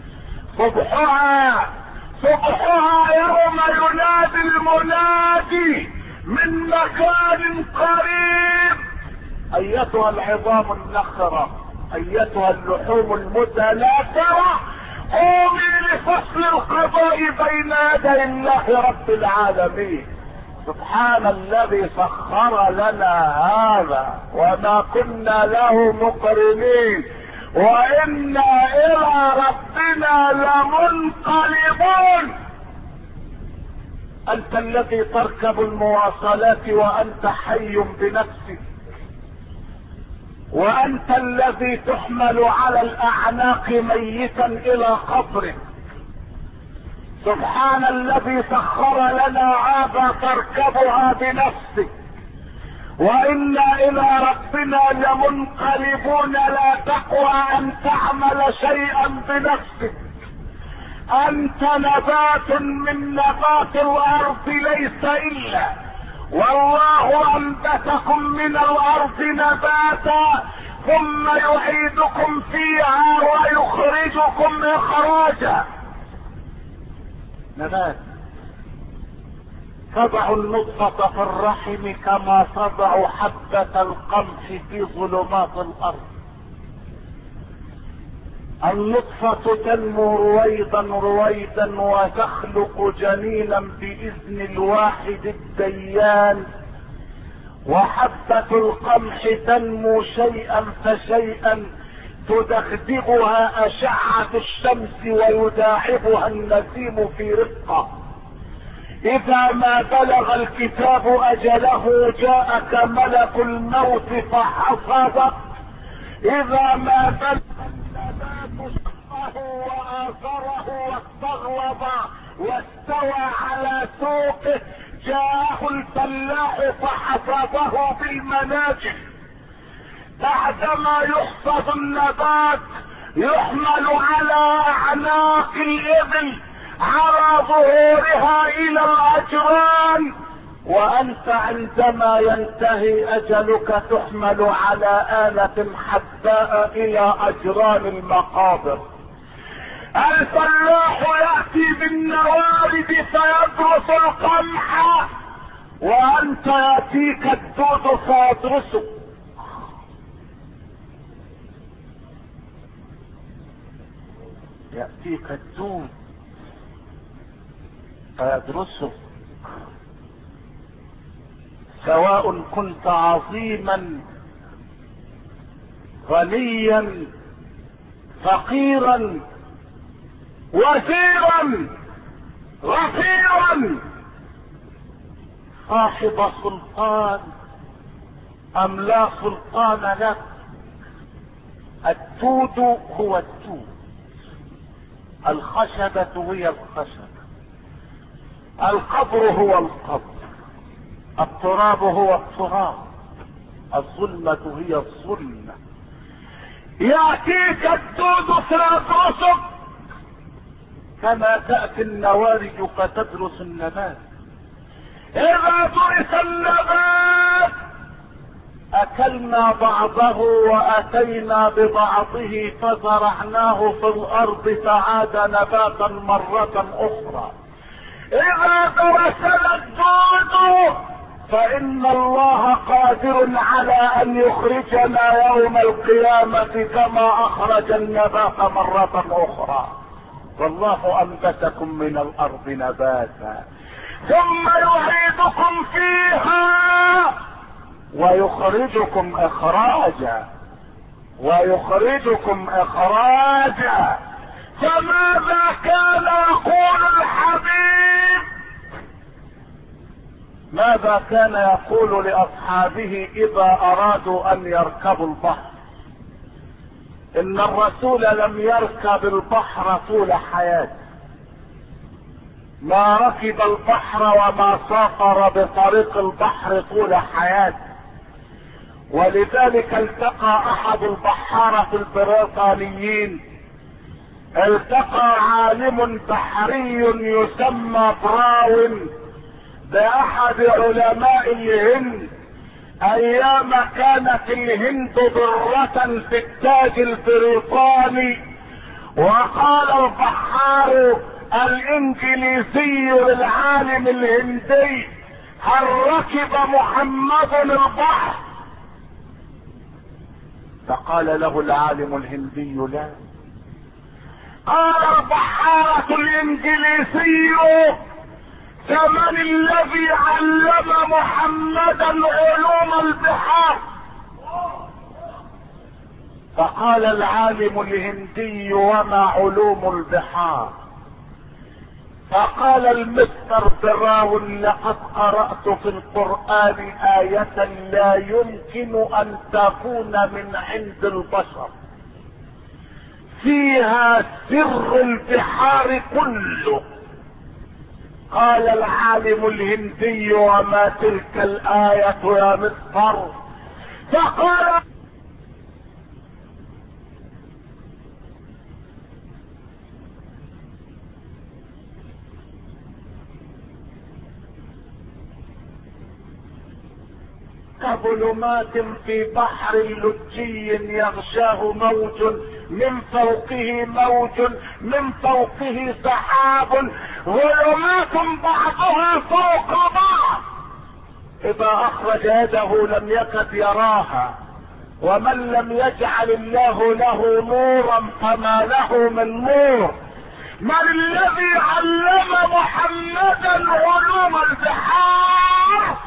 صبحها صبحها يوم ينادي المنادي من مكان قريب: ايتها العظام النخرة، ايتها اللحوم المتناثرة، قومي لفصل القضاء بين يدي الله رب العالمين. سبحان الذي سخر لنا هذا، وما كنا له مقرنين وإنا إلى ربنا لمنقلبون. أنت الذي تركب المواصلات وأنت حي بنفسك، وأنت الذي تحمل على الأعناق ميتا إلى قبرك. سبحان الذي سخر لنا هذا تركبها بنفسك، وإنا إلى ربنا لمنقلبون. لا تقوى أن تعمل شيئا بنفسك. أنت نبات من نبات الأرض ليس إلا، والله أنبتكم من الأرض نباتا ثم يعيدكم فيها ويخرجكم إخراجا. نبات. تضع النطفة في الرحم كما تضع حبة القمح في ظلمات الأرض. النطفة تنمو رويدا رويدا وتخلق جنينا بإذن الواحد الديان، وحبة القمح تنمو شيئا فشيئا تدغدغها أشعة الشمس ويداعبها النسيم في رقة. إذا ما بلغ الكتاب أجله جاءك ملك الموت فحفظك. إذا ما بلغ النبات شقه وآثره واستغلظ واستوى على سوقه جاءه الفلاح فحفظه بالمناجم. بعدما يحفظ النبات يحمل على أعناق الإبل على ظهورها إلى الأجران، وأنت عندما ينتهي أجلك تحمل على آلة حداء إلى أجران المقابر. الفلاح يأتي بالنوارد فيدرس القمح، وأنت يأتيك الدود فيدرسك. يأتيك الدود فيدرسك، سواء كنت عظيما غنيا فقيرا وزيرا غفيرا صاحب سلطان ام لا سلطان لك. الدود هو الدود، الخشبة هي الخشبة، القبر هو القبر، التراب هو التراب، الظلمة هي الظلمة. يأتيك الدود فيدرسك كما تأتي النوارج فتدرس النبات. إذا درس النبات أكلنا بعضه وأتينا ببعضه فزرعناه في الأرض فعاد نباتا مرة أخرى. اذا درسنا الجود فان الله قادر على ان يخرجنا يوم القيامة كما اخرج النبات مرة اخرى. والله انبتكم من الارض نباتا ثم يعيدكم فيها ويخرجكم اخراجا ويخرجكم اخراجا. فماذا كان يقول الحبيب؟ ماذا كان يقول لاصحابه اذا ارادوا ان يركبوا البحر؟ ان الرسول لم يركب البحر طول حياته، ما ركب البحر وما سافر بطريق البحر طول حياته. ولذلك التقى احد البحارة البريطانيين، التقى عالم بحري يسمى براون باحد علماء الهند ايام كانت الهند ضرة في التاج البريطاني. وقال البحار الانجليزي للعالم الهندي: هل ركب محمد البحر؟ فقال له العالم الهندي: لا. قال البحارة الانجليزي: فمن الذي علم محمدا علوم البحار؟ فقال العالم الهندي: وما علوم البحار؟ فقال المستر براون: لقد قرأت في القرآن آية لا يمكن ان تكون من عند البشر فيها سر البحار كله. قال العالم الهندي: وما تلك الآية يا مستر؟ فقال: كظلمات في بحر لجي يغشاه موج من فوقه موج من فوقه سحاب ظلمات بعضها فوق بعض اذا اخرج يده لم يكد يراها. ومن لم يجعل الله له نورا فما له من نور. من الذي علم محمدا علوم البحار؟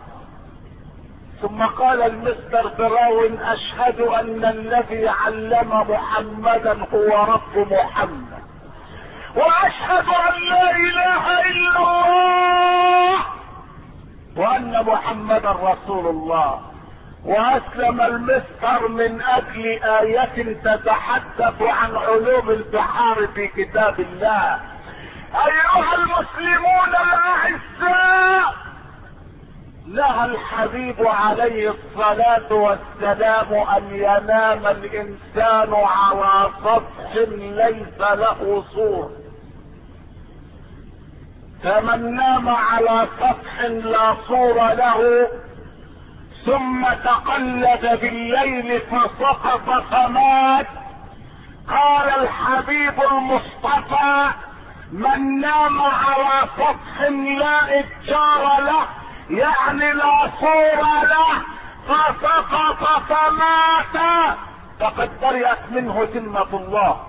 ثم قال المستر براون: اشهد ان الذي علم محمدا هو رب محمد، واشهد ان لا اله الا الله وان محمدا رسول الله. واسلم المستر من اجل آية تتحدث عن علوم البحار في كتاب الله. ايها المسلمون الاعزاء، نهى الحبيب عليه الصلاة والسلام ان ينام الانسان على سطح ليس له صور. فمن نام على سطح لا صور له ثم تقلد بالليل فسقط فمات، قال الحبيب المصطفى: من نام على سطح لا اتجار له، يعني لا صور له، فسقط فمات، فقد برئت منه ذمة الله،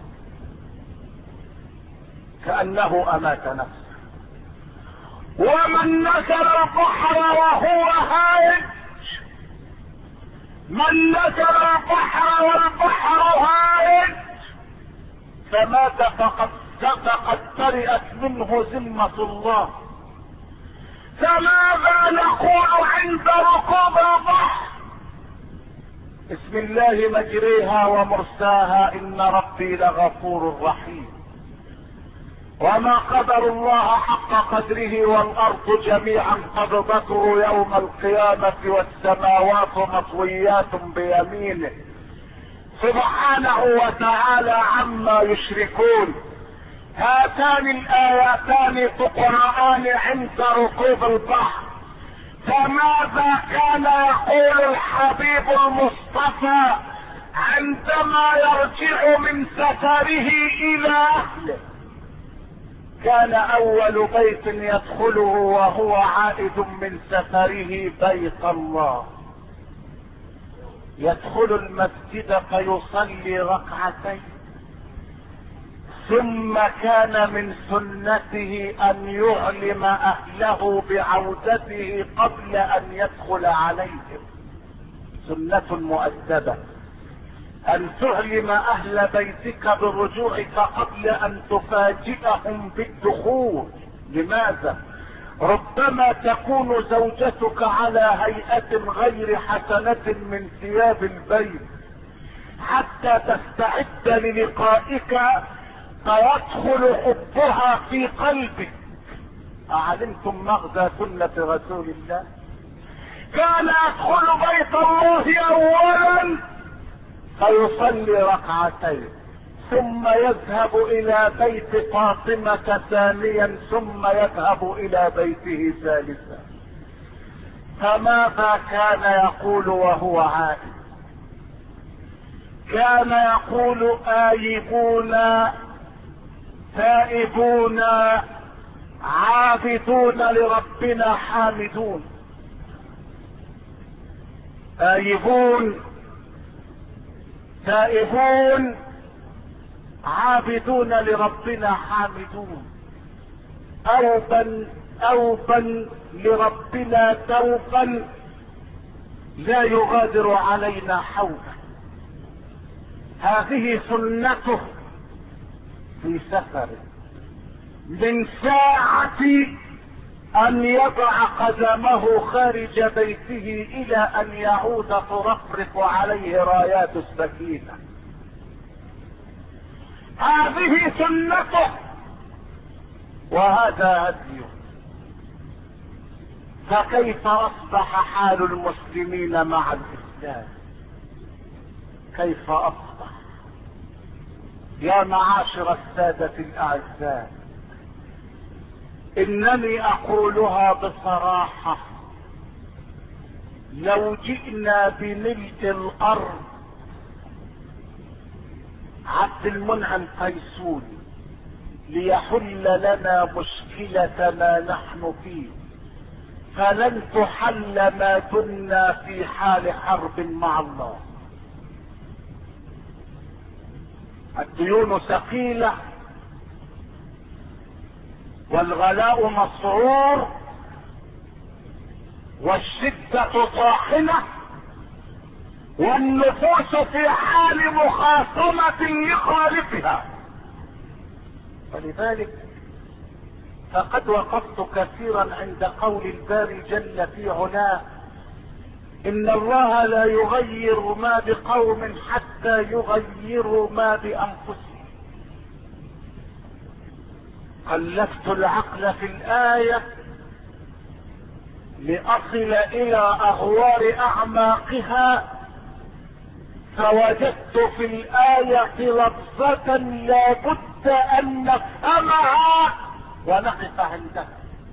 كأنه امات نفسه. ومن نزل البحر وهو هائج، من نزل البحر والبحر هائج فمات فقد فقد برئت منه ذمة الله. فماذا نقول عند ركوب البحر؟ بسم الله مجريها ومرساها ان ربي لغفور رحيم. وما قدر الله حق قدره والارض جميعا قبضته يوم القيامة والسماوات مطويات بيمينه سبحانه وتعالى عما يشركون. هاتان الايتان تقرآن عند ركوب البحر. فماذا كان يقول الحبيب المصطفى عندما يرجع من سفره الى اهله؟ كان اول بيت يدخله وهو عائد من سفره بيت الله، يدخل المسجد فيصلي ركعتين، ثم كان من سنته ان يعلم اهله بعودته قبل ان يدخل عليهم، سنة مؤدبة ان تعلم اهل بيتك برجوعك قبل ان تفاجئهم بالدخول. لماذا؟ ربما تكون زوجتك على هيئة غير حسنة من ثياب البيت، حتى تستعد للقائك فيدخل حبها في قلبك. أعلمتم مغزى سنة رسول الله؟ كان يدخل بيت الله أولا فيصلي ركعتين، ثم يذهب إلى بيت فاطمة ثانيا، ثم يذهب إلى بيته ثالثا. فماذا كان يقول وهو عائد؟ كان يقول آيبون تائبون عابدون لربنا حامدون. آيبون تائبون عابدون لربنا حامدون، أوبا أوبا لربنا توبا لا يغادر علينا حولا. هذه سنته في سفره، من ساعة ان يضع قدمه خارج بيته الى ان يعود ترفرف عليه رايات السكينة. هذه سنته وهذا هديه. فكيف اصبح حال المسلمين مع الاسلام؟ كيف اصبح؟ يا معاشر السادة الاعزاء، انني اقولها بصراحة، لو جئنا بملء الارض عبد المنعم قيسون ليحل لنا مشكلة ما نحن فيه، فلن تحل ما كنا في حال حرب مع الله. الديون ثقيلة والغلاء مسعور والشدة طاحنة والنفوس في حال مخاصمة لخالقها. ولذلك فقد وقفت كثيرا عند قول الباري جل في علاه: ان الله لا يغير ما بقوم حتى يغيروا ما بانفسهم. قلبت العقل في الآية لأصل إلى أغوار أعماقها، فوجدت في الآية لفظة لا بد أن نفهمها ونقف عندها.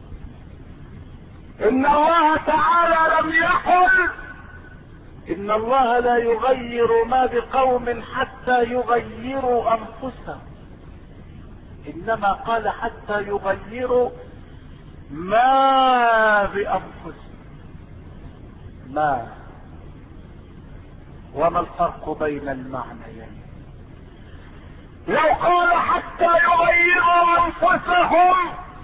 إن الله تعالى لم يقل إن الله لا يغير ما بقوم حتى يغيروا أنفسهم، انما قال حتى يغيروا ما بانفسهم. ما وما الفرق بين المعنيين؟ لو قال حتى يغيروا انفسهم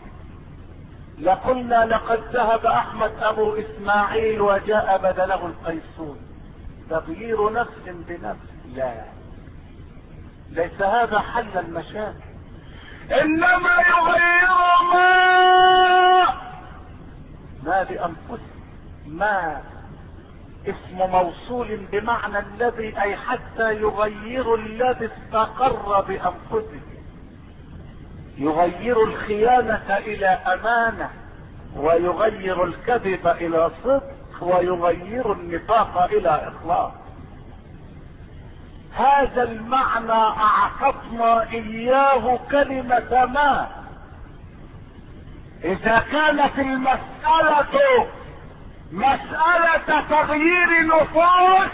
لقلنا لقد ذهب احمد ابو اسماعيل وجاء بدله القيسون. تغيير نفس بنفس، لا، ليس هذا حل المشاكل. انما يغيروا ما ما بانفسهم. ما اسم موصول بمعنى الذي، اي حتى يغيروا الذي استقر بانفسهم. يغير الخيانة الى امانة، ويغير الكذب الى صدق، ويغير النفاق الى اخلاص. هذا المعنى اعطتنا اياه كلمة ما. اذا كانت المسألة مسألة تغيير نفوس،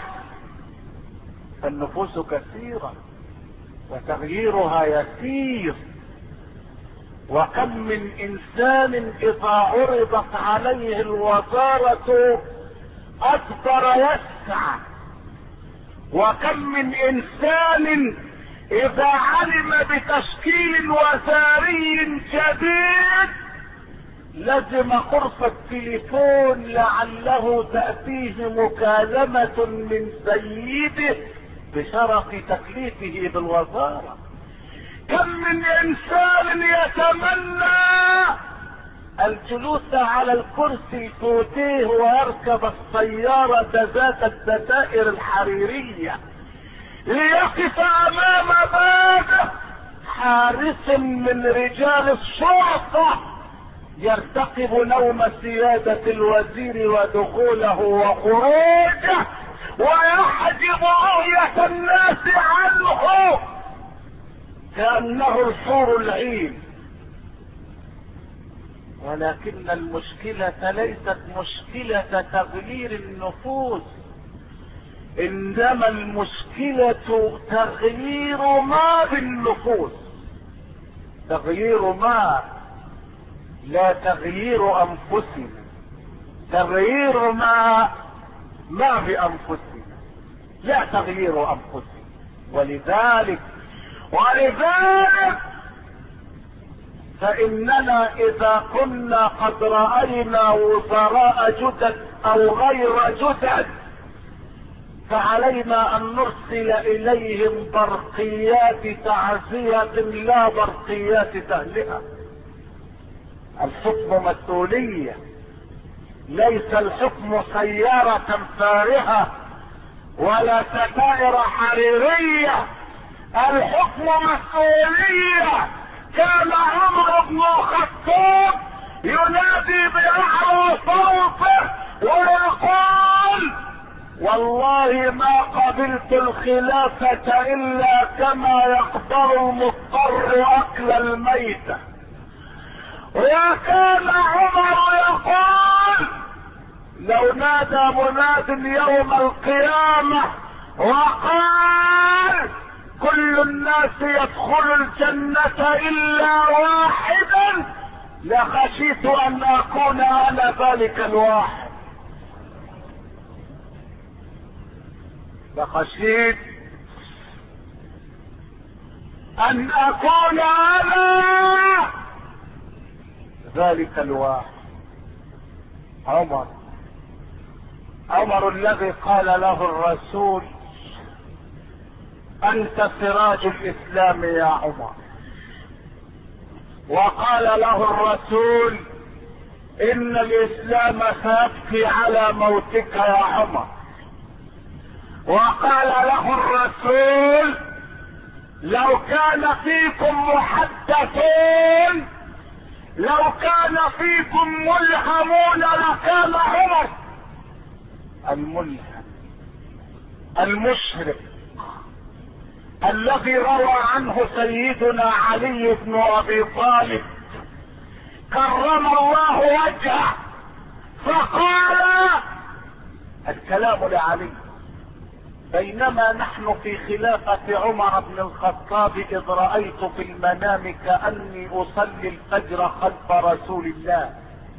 فالنفوس كثيرة وتغييرها يسير. وكم من انسان اذا عرضت عليه الوزارة ادبر يسعى، وكم من انسان اذا علم بتشكيل وزاري جديد لزم قرص التليفون لعله تأتيه مكالمة من سيده بشرف تكليفه بالوزارة. كم من انسان يتمنى الجلوس على الكرسي الفوتيه ويركب السيارة ذات الستائر الحريرية ليقف امام بابه حارس من رجال الشرطة يرتقب نوم سيادة الوزير ودخوله وخروجه ويحجب رؤية الناس عنه كأنه الحور العين. ولكن المشكلة ليست مشكلة تغيير النفوس، انما المشكلة تغيير ما بالنفوس، تغيير ما لا تغيير انفسنا، تغيير ما ما بانفسنا لا تغيير انفسنا. ولذلك ولذلك فاننا اذا كنا قد رأينا وزراء جدد او غير جدد فعلينا ان نرسل اليهم برقيات تعزية لا برقيات تهلئة. الحكم مسؤولية، ليس الحكم سيارة فارهة ولا ستائر حريرية، الحكم مسؤولية. كان عمر بن الخطاب ينادي بأعلى صوته ويقول والله ما قبلت الخلافة الا كما يقدر المضطر اكل الميتة. وكان عمر يقول لو نادى مناد يوم القيامة وقال كل الناس يدخل الجنة الا واحدا لخشيت ان اكون انا ذلك الواحد، لخشيت ان اكون انا ذلك الواحد. عمر عمر الذي قال له الرسول انت سراج الاسلام يا عمر، وقال له الرسول ان الاسلام سيبكي على موتك يا عمر، وقال له الرسول لو كان فيكم محدثون لو كان فيكم ملهمون لكان عمر. الملهم المشرق الذي روى عنه سيدنا علي بن ابي طالب كرم الله وجهه فقال الكلام لعلي بينما نحن في خلافة عمر بن الخطاب اذ رأيت في المنام كأني اصلي الفجر خلف رسول الله،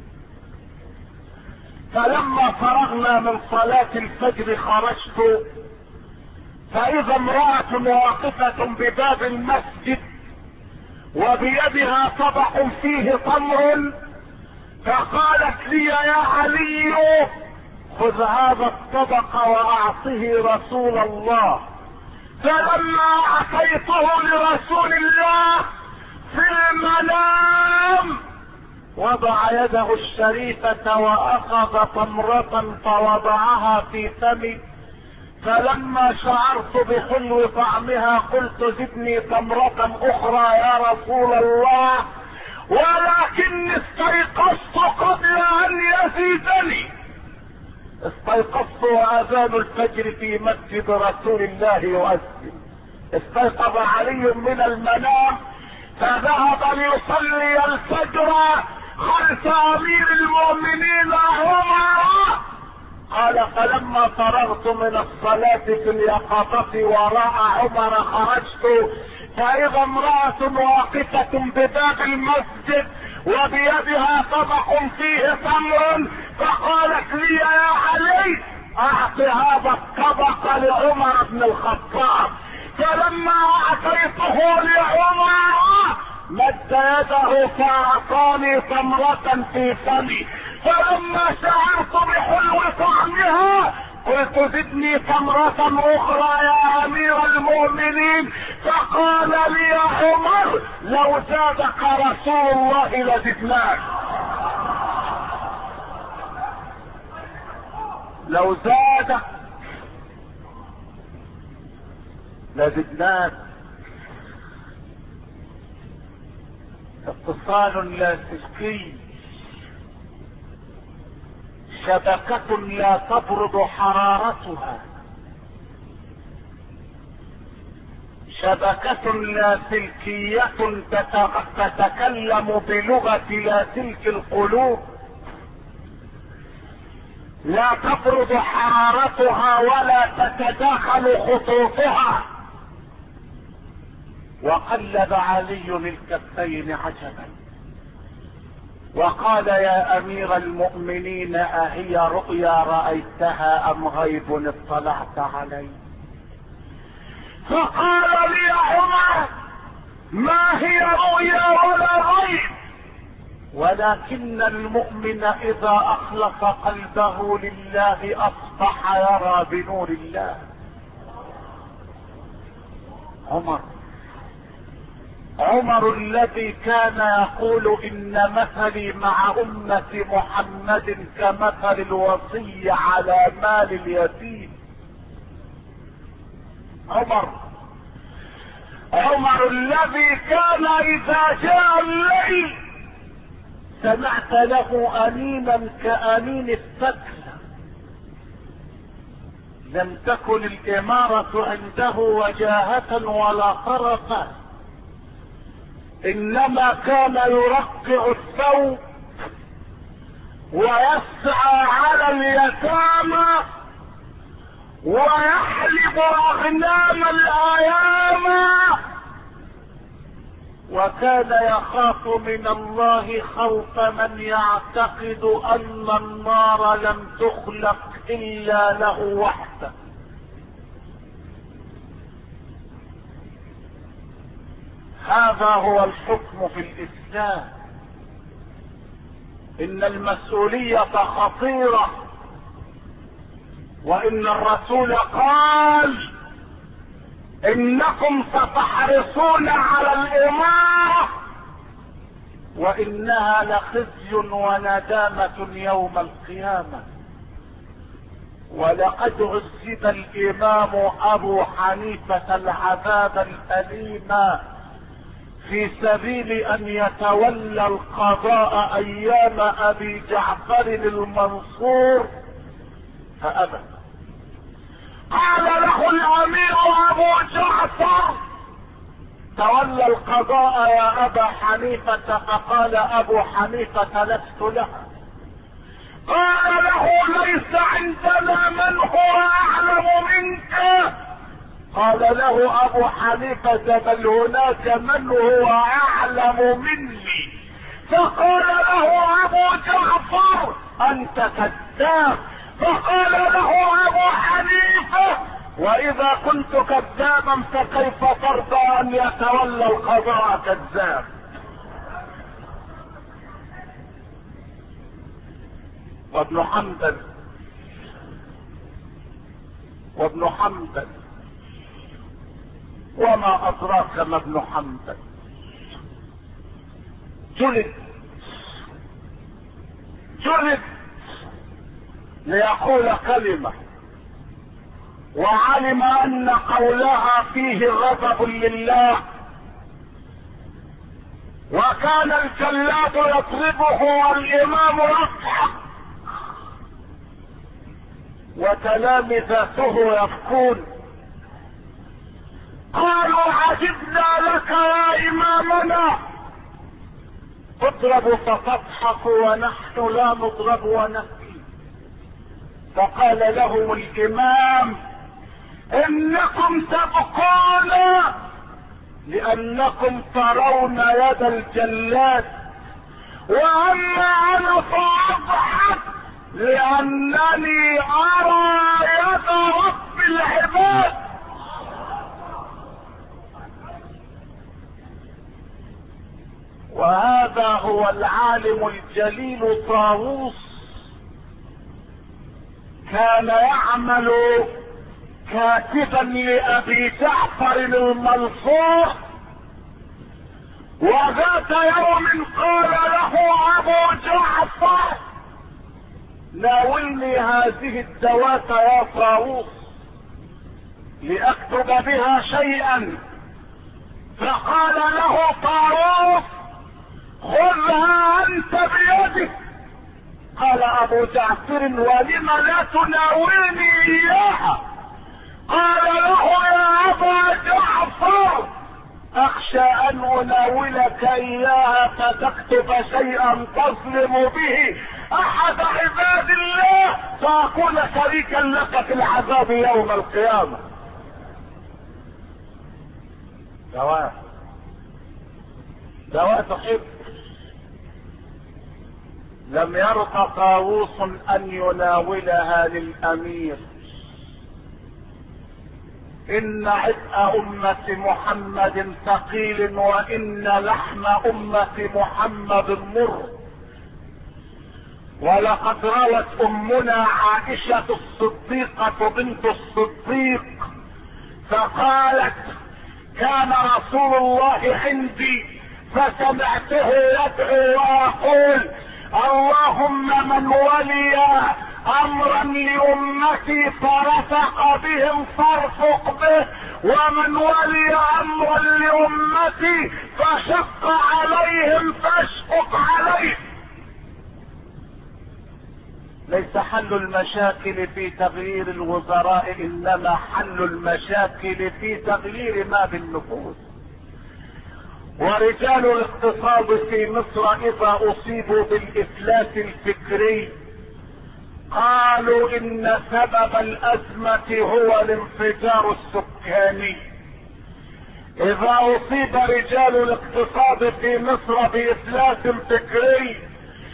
فلما فرغنا من صلاة الفجر خرجت فاذا امرأة واقفة بباب المسجد وبيدها طبق فيه تمر، فقالت لي يا علي خذ هذا الطبق واعطه رسول الله. فلما اعطيته لرسول الله في المنام وضع يده الشريفة واخذ تمرة فوضعها في فمي، فلما شعرت بحلو طعمها قلت زدني تمرة اخرى يا رسول الله، ولكني استيقظت قبل ان يزيدني. استيقظت واذان الفجر في مسجد رسول الله يؤذن. استيقظ علي من المنام فذهب ليصلي الفجر خلف امير المؤمنين عمر قال فلما فرغت من الصلاة في اليقظة وراء عمر خرجت فإذا امرأة واقفة بباب المسجد وبيدها طبق فيه تمر، فقالت لي يا علي اعط هذا الطبق لعمر بن الخطاب. فلما اعطيته لعمر مد يده فاعطاني تمرة في فمي، فلما شعرت بحلو طعمها قلت زدني تمرة اخرى يا امير المؤمنين، فقال لي يا عمر لو زادك رسول الله لزدناك، لو زادك لزدناك. اتصال لاسلكي، شبكة لا تبرد حرارتها، شبكة لاسلكية تتكلم بلغة لاسلك القلوب، لا تبرد حرارتها ولا تتداخل خطوطها. وقلب علي الكفين عجبا وقال يا امير المؤمنين اهي رؤيا رأيتها ام غيب اطلعت عليه؟ فقال لي يا عمر ما هي رؤيا ولا غيب، ولكن المؤمن اذا اخلص قلبه لله اصبح يرى بنور الله. عمر عمر الذي كان يقول ان مثلي مع امة محمد كمثل الوصي على مال اليتيم. عمر عمر الذي كان اذا جاء الليل سمعت له انينا كانين السكن، لم تكن الامارة عنده وجاهة ولا طرفا، انما كان يرقع الثوب ويسعى على اليتامى ويحلب اغنام الايام، وكان يخاف من الله خوف من يعتقد ان النار لم تخلق الا له وحده. هذا هو الحكم في الاسلام. ان المسؤولية خطيرة، وان الرسول قال انكم ستحرصون على الامارة وانها لخزي وندامة يوم القيامة. ولقد عذب الامام ابو حنيفة العذاب الاليم في سبيل ان يتولى القضاء ايام ابي جعفر المنصور فابى. قال له الامير ابو جعفر تولى القضاء يا ابا حنيفة، فقال ابو حنيفة لست لها. قال له ليس عندنا من هو اعلم منك. قال له ابو حنيفة بل هناك من هو اعلم مني. فقال له ابو جعفر انت كذاب. فقال له ابو حنيفة واذا كنت كذابا فكيف ترضى ان يتولى القضاء كذاب؟ وابن حنبل وابن حنبل وما ادراك ما ابن حنبل جلد جلد ليقول كلمة، وعلم ان قولها فيه غضب لله، وكان الجلاد يضربه والامام يضحك وتلامذته يبكون. قالوا عجبنا لك يا امامنا، تضرب فتضحك ونحن لا نضرب ونبكي. فقال لهم الامام انكم تبقون لانكم ترون يد الجلاد، واما انا فاضحك لانني ارى يد رب العباد. وهذا هو العالم الجليل طاووس، كان يعمل كاتبا لابي جعفر المنصور، وذات يوم قال له ابو جعفر ناولني هذه الدوات يا طاووس لاكتب بها شيئا. فقال له طاووس خذها انت بيدك. قال ابو جعفر ولم لا تناولني اياها؟ قال له يا ابا جعفر اخشى ان اناولك اياها فتكتب شيئا تظلم به احد عباد الله فاكون شريكا لك في العذاب يوم القيامة. دواء دواء تحب. لم يرضى طاووس ان يناولها للامير. ان عتق امة محمد ثقيل وان لحم امة محمد مر. ولقد روت امنا عائشة الصديقة بنت الصديق فقالت كان رسول الله عندي فسمعته يدعو ويقول اللهم من ولي امرا لامتي فرفق بهم فارفق به، ومن ولي امرا لامتي فشق عليهم فاشفق عليه. ليس حل المشاكل في تغيير الوزراء، انما حل المشاكل في تغيير ما بالنفوس. ورجال الاقتصاد في مصر اذا اصيبوا بالافلاس الفكري قالوا ان سبب الازمة هو الانفجار السكاني. اذا اصيب رجال الاقتصاد في مصر بافلاس فكري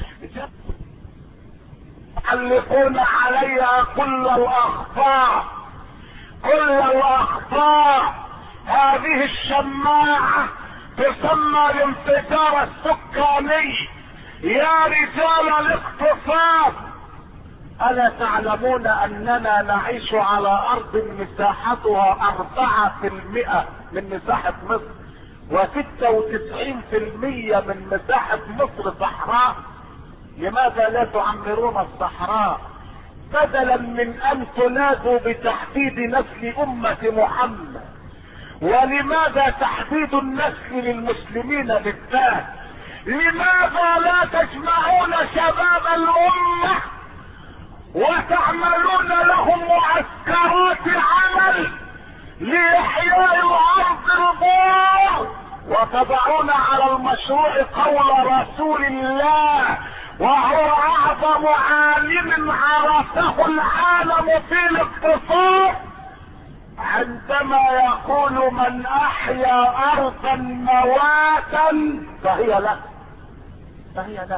يعلقون عليها كل الاخطاء كل الاخطاء. هذه الشماعة تسمى الانفجار السكاني. يا رجال الاقتصاد الا تعلمون اننا نعيش على ارض مساحتها اربعة في المئة من مساحة مصر وستة وتسعين في المية من مساحة مصر صحراء؟ لماذا لا تعمرون الصحراء بدلا من ان تنادوا بتحديد نسل امة محمد؟ ولماذا تحديد النسل للمسلمين بالذات؟ لماذا لا تجمعون شباب الامة وتعملون لهم معسكرات عمل لإحياء الارض البور وتضعون على المشروع قول رسول الله وهو اعظم عالم عرفه العالم في الاقتصاد عندما يقول من احيا ارضا مواتا فهي له فهي له.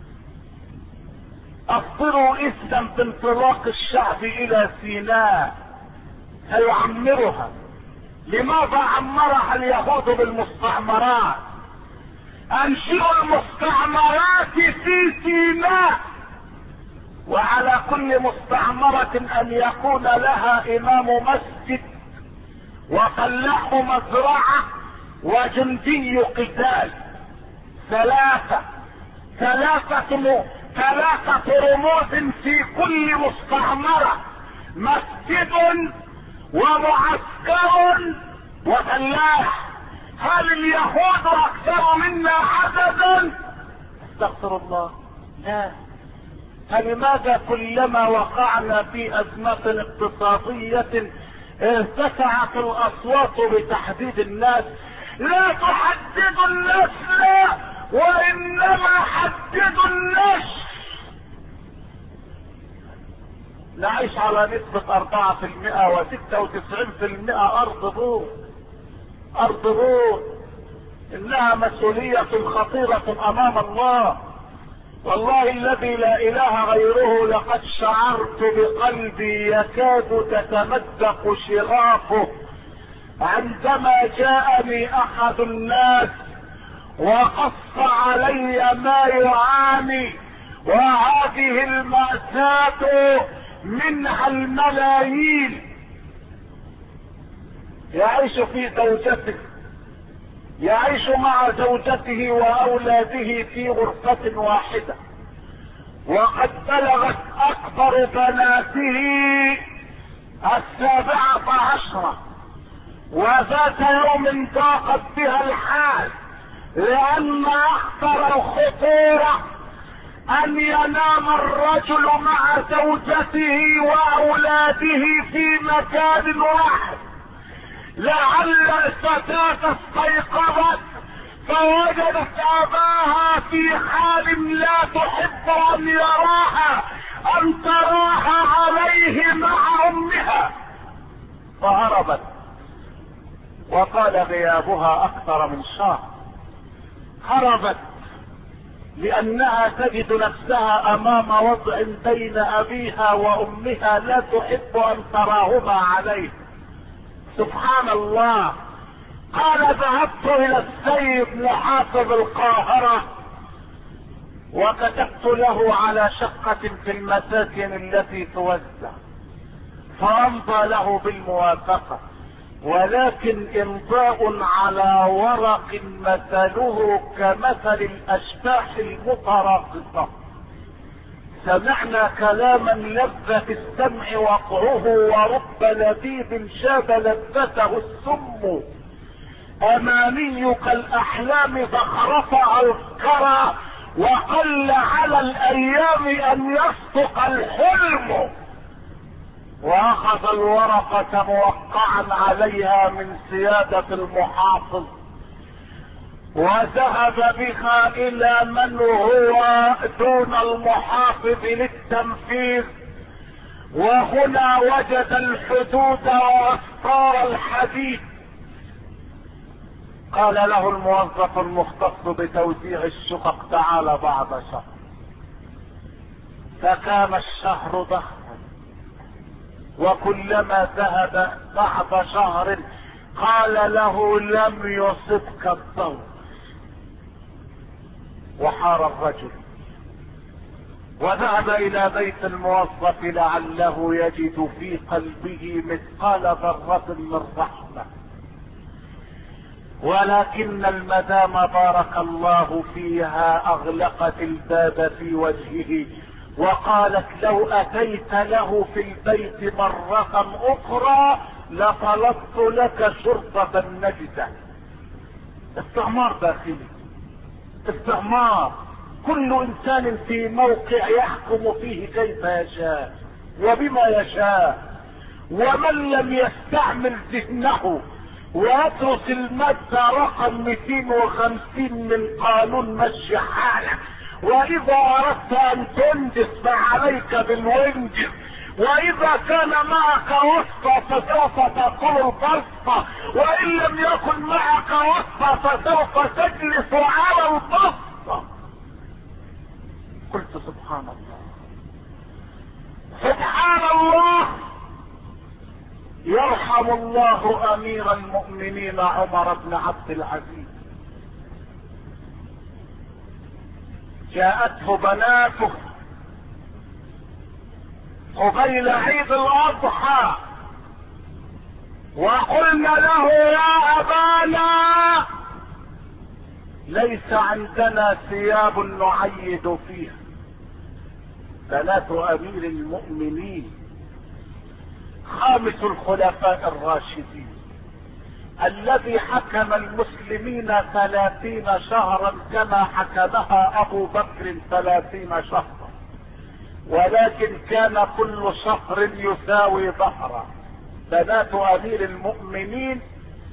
افطروا اذا بانطلاق الشعب الى سيناء سيعمرها. لماذا عمرها اليهود بالمستعمرات؟ انشئوا المستعمرات في سيناء، وعلى كل مستعمرة ان يكون لها امام مسجد وفلاح مزرعة وجندي قتال. ثلاثة ثلاثة ثلاثة رموز في كل مستعمرة: مسجد ومعسكر وفلاح. هل اليهود اكثر منا عددا؟ استغفر الله، لا. فلماذا كلما وقعنا في ازمة اقتصادية ارتفعت الاصوات بتحديد الناس؟ لا تحددوا النسل وانما حددوا النشر. نعيش على نسبة اربعة في المئة وستة وتسعين في المئة ارض بور، ارض بور. انها مسؤولية خطيرة امام الله. والله الذي لا اله غيره لقد شعرت بقلبي يكاد تتمزق شغافه عندما جاءني احد الناس وقص علي ما يعاني، وهذه المأساة منها الملايين. يعيش في زوجته، يعيش مع زوجته واولاده في غرفة واحدة، وقد بلغت اكبر بناته السابعة عشرة، وذات يوم ضاقت بها الحال، لان اخطر الخطورة ان ينام الرجل مع زوجته واولاده في مكان واحد. لعل الفتاة استيقظت فوجدت اباها في حال لا تحب ان يراها، ان تراها عليه مع امها، فهربت. وقال غيابها اكثر من شهر. هربت لانها تجد نفسها امام وضع بين ابيها وامها لا تحب ان تراهما عليه. سبحان الله. قال ذهبت الى السيد محافظ القاهرة وكتبت له على شقة في المساكن التي توزع، فامضى له بالموافقة، ولكن امضاء على ورق مثله كمثل الاشباح المتراقصة. سمعنا كلاما لذ في السمع وقعه، ورب لذيذ شاب لذته السم. اماني كالاحلام زخرف عسكرا، وقل على الايام ان يصدق الحلم. واخذ الورقة موقعا عليها من سيادة المحافظ، وذهب بها الى من هو دون المحافظ للتنفيذ. وهنا وجد الحدود واستار الحديد. قال له الموظف المختص بتوزيع الشقق تعال بعد شهر. فكان الشهر ضخما، وكلما ذهب بعد شهر قال له لم يصبك الضوء. وحار الرجل وذهب الى بيت الموظف لعله يجد في قلبه مثقال ذرة من رحمة، ولكن المدام بارك الله فيها اغلقت الباب في وجهه وقالت لو اتيت له في البيت مرة اخرى لطلبت لك شرطة نجدة. استعمار داخلي، استعمار. كل انسان في موقع يحكم فيه كيف يشاء وبما يشاء، ومن لم يستعمل ذهنه ويدرس المادة رقم مئتين وخمسين من قانون مشي حالك، واذا اردت ان تنجز فعليك بالونجز، واذا كان معك وسطى فسوف تقول البسطة، وان لم يكن معك وسطى فسوف تجلس على البسطة. قلت سبحان الله، سبحان الله. يرحم الله امير المؤمنين عمر بن عبد العزيز. جاءته بناته قبيل عيد الاضحى وقلنا له يا ابانا ليس عندنا ثياب نعيد فيها. بنات امير المؤمنين خامس الخلفاء الراشدين الذي حكم المسلمين ثلاثين شهرا كما حكمها ابو بكر ثلاثين شهرا، ولكن كان كل شهر يساوي ظهرا. بنات امير المؤمنين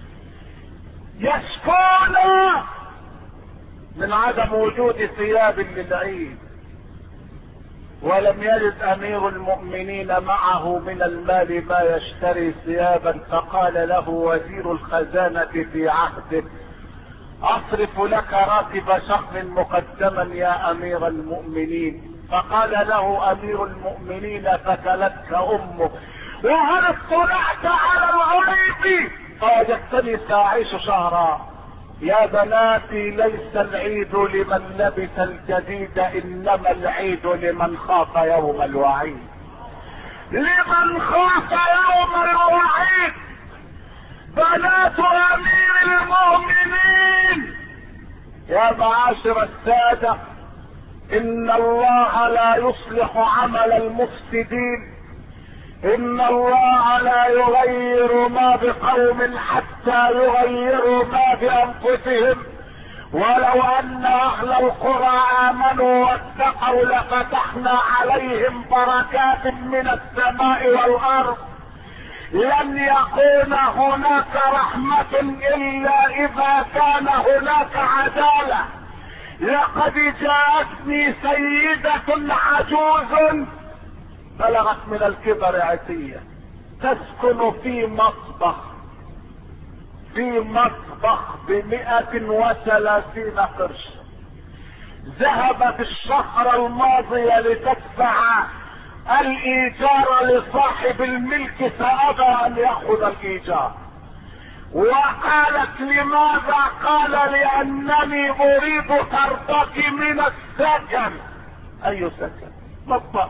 يشكون من عدم وجود ثياب للعيد، ولم يجد امير المؤمنين معه من المال ما يشتري ثيابا، فقال له وزير الخزانة في عهده: اصرف لك راتب شهر مقدما يا امير المؤمنين. فقال له امير المؤمنين: فتلتك امك، وهل اطلعت على الغيب فوجدتني ساعيش شهرا؟ يا بناتي، ليس العيد لمن لبس الجديد، انما العيد لمن خاف يوم الوعيد. لمن خاف يوم الوعيد. بنات امير المؤمنين يا معاشر السادة، ان الله لا يصلح عمل المفسدين، ان الله لا يغير ما بقوم حتى يغيروا ما بانفسهم. ولو ان اهل القرى امنوا واتقوا لفتحنا عليهم بركات من السماء والارض. لن يكون هناك رحمة الا اذا كان هناك عدالة. لقد جاءتني سيدة عجوز بلغت من الكبر عتية، تسكن في مطبخ في مطبخ بمئة وثلاثين قرش. ذهبت الشهر الماضي لتدفع الايجار لصاحب الملك، فابى ان ياخذ الايجار. وقالت: لماذا؟ قال: لانني اريد طردك من السكن. اي سكن؟ مطبخ.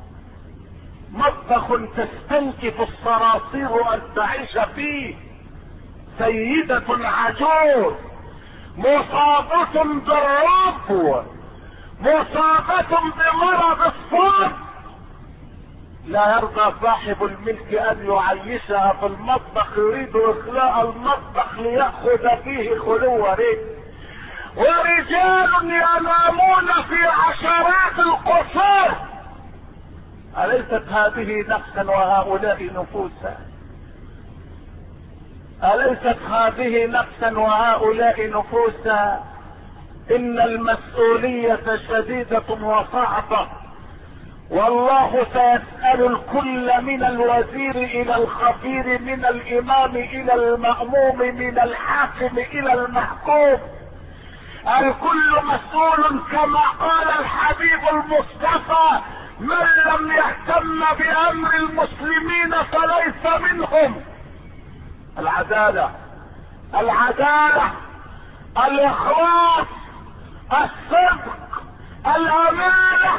مطبخ تستنكف الصراصير ان تعيش فيه. سيدة عجوز مصابة بالربو، مصابة بمرض الصدر، لا يرضى صاحب الملك ان يعيشها في المطبخ، يريد اخلاء المطبخ ليأخذ فيه خلو ريق. ورجال ينامون في عشرات القصور. أليست هذه نفسا وهؤلاء نفوسا؟ أليست هذه نفسا وهؤلاء نفوسا؟ إن المسؤولية شديدة وصعبة، والله سيسأل الكل من الوزير إلى الخبير، من الإمام إلى المأموم، من الحاكم إلى المحكوم. الكل مسؤول كما قال الحبيب المصطفى: من لم يهتم بأمر المسلمين فليس منهم. العدالة، العدالة، الإخلاص، الصدق، الأمانة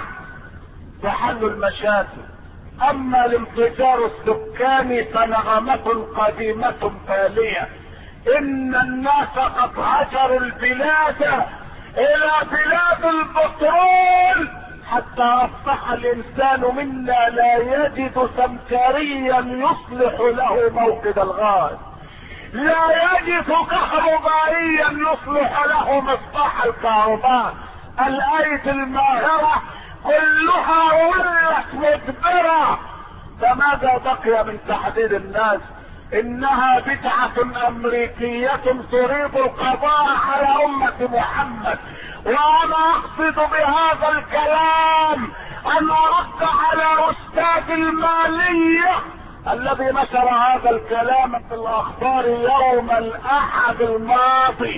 تحل المشاكل. أما الانفجار السكاني فنغمة قديمة تالية. إن الناس قد هجروا البلاد إلى بلاد البترول، حتى أصبح الإنسان منا لا يجد سمكريا يصلح له موقد الغاز، لا يجد كهربائيا يصلح له مصباح الكهرباء. الأيدي الماهرة كلها ولت مدبرة، فماذا بقي من تحديد الناس؟ انها بدعة امريكية تريد القضاء على امة محمد. وانا اقصد بهذا الكلام ان ارد على استاذ المالية الذي نشر هذا الكلام في الاخبار يوم الاحد الماضي،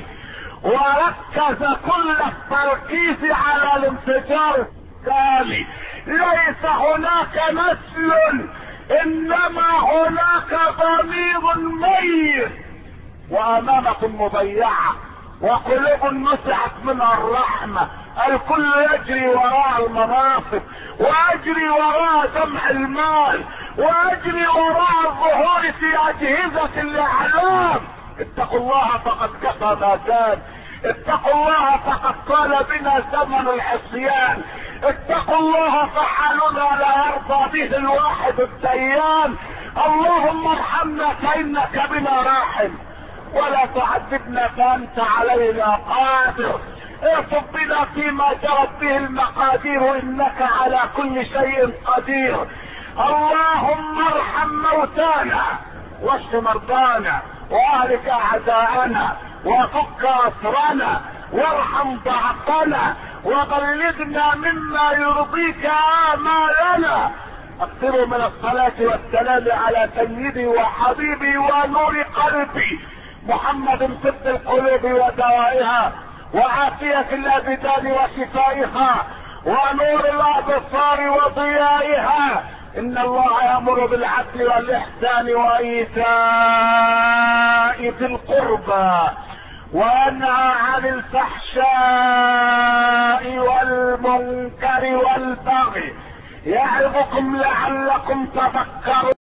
وركز كل التركيز على الانفجار الثاني. ليس هناك نسل، انما هناك ضمير ميت وامامة مضيعة وقلوب نزعت منها الرحمة. الكل يجري وراء المناصب، ويجري وراء جمع المال، ويجري وراء الظهور في اجهزة الاعلام. اتقوا الله فقد كفى ما كان، اتقوا الله فقد طال بنا زمن العصيان، اتقوا الله فحالنا لا يرضى به الواحد الديان. اللهم ارحمنا فانك بنا راحم، ولا تعذبنا فانت علينا قادر. ارفض بنا فيما جرت به المقادير، انك على كل شيء قدير. اللهم ارحم موتانا واشف مرضانا واهلك اعداءنا وفك اسرنا وارحم ضعفنا وبلغنا مما يرضيك آمالنا. اكثروا من الصلاة والسلام على سيدي وحبيبي ونور قلبي محمد، طب القلوب ودوائها، وعافية الابدان وشفائها، ونور الابصار وضيائها. ان الله يأمر بالعدل والاحسان وايتاء ذي القربى وينهى عن الفحشاء والمنكر والبغي، يعظكم لعلكم تذكرون.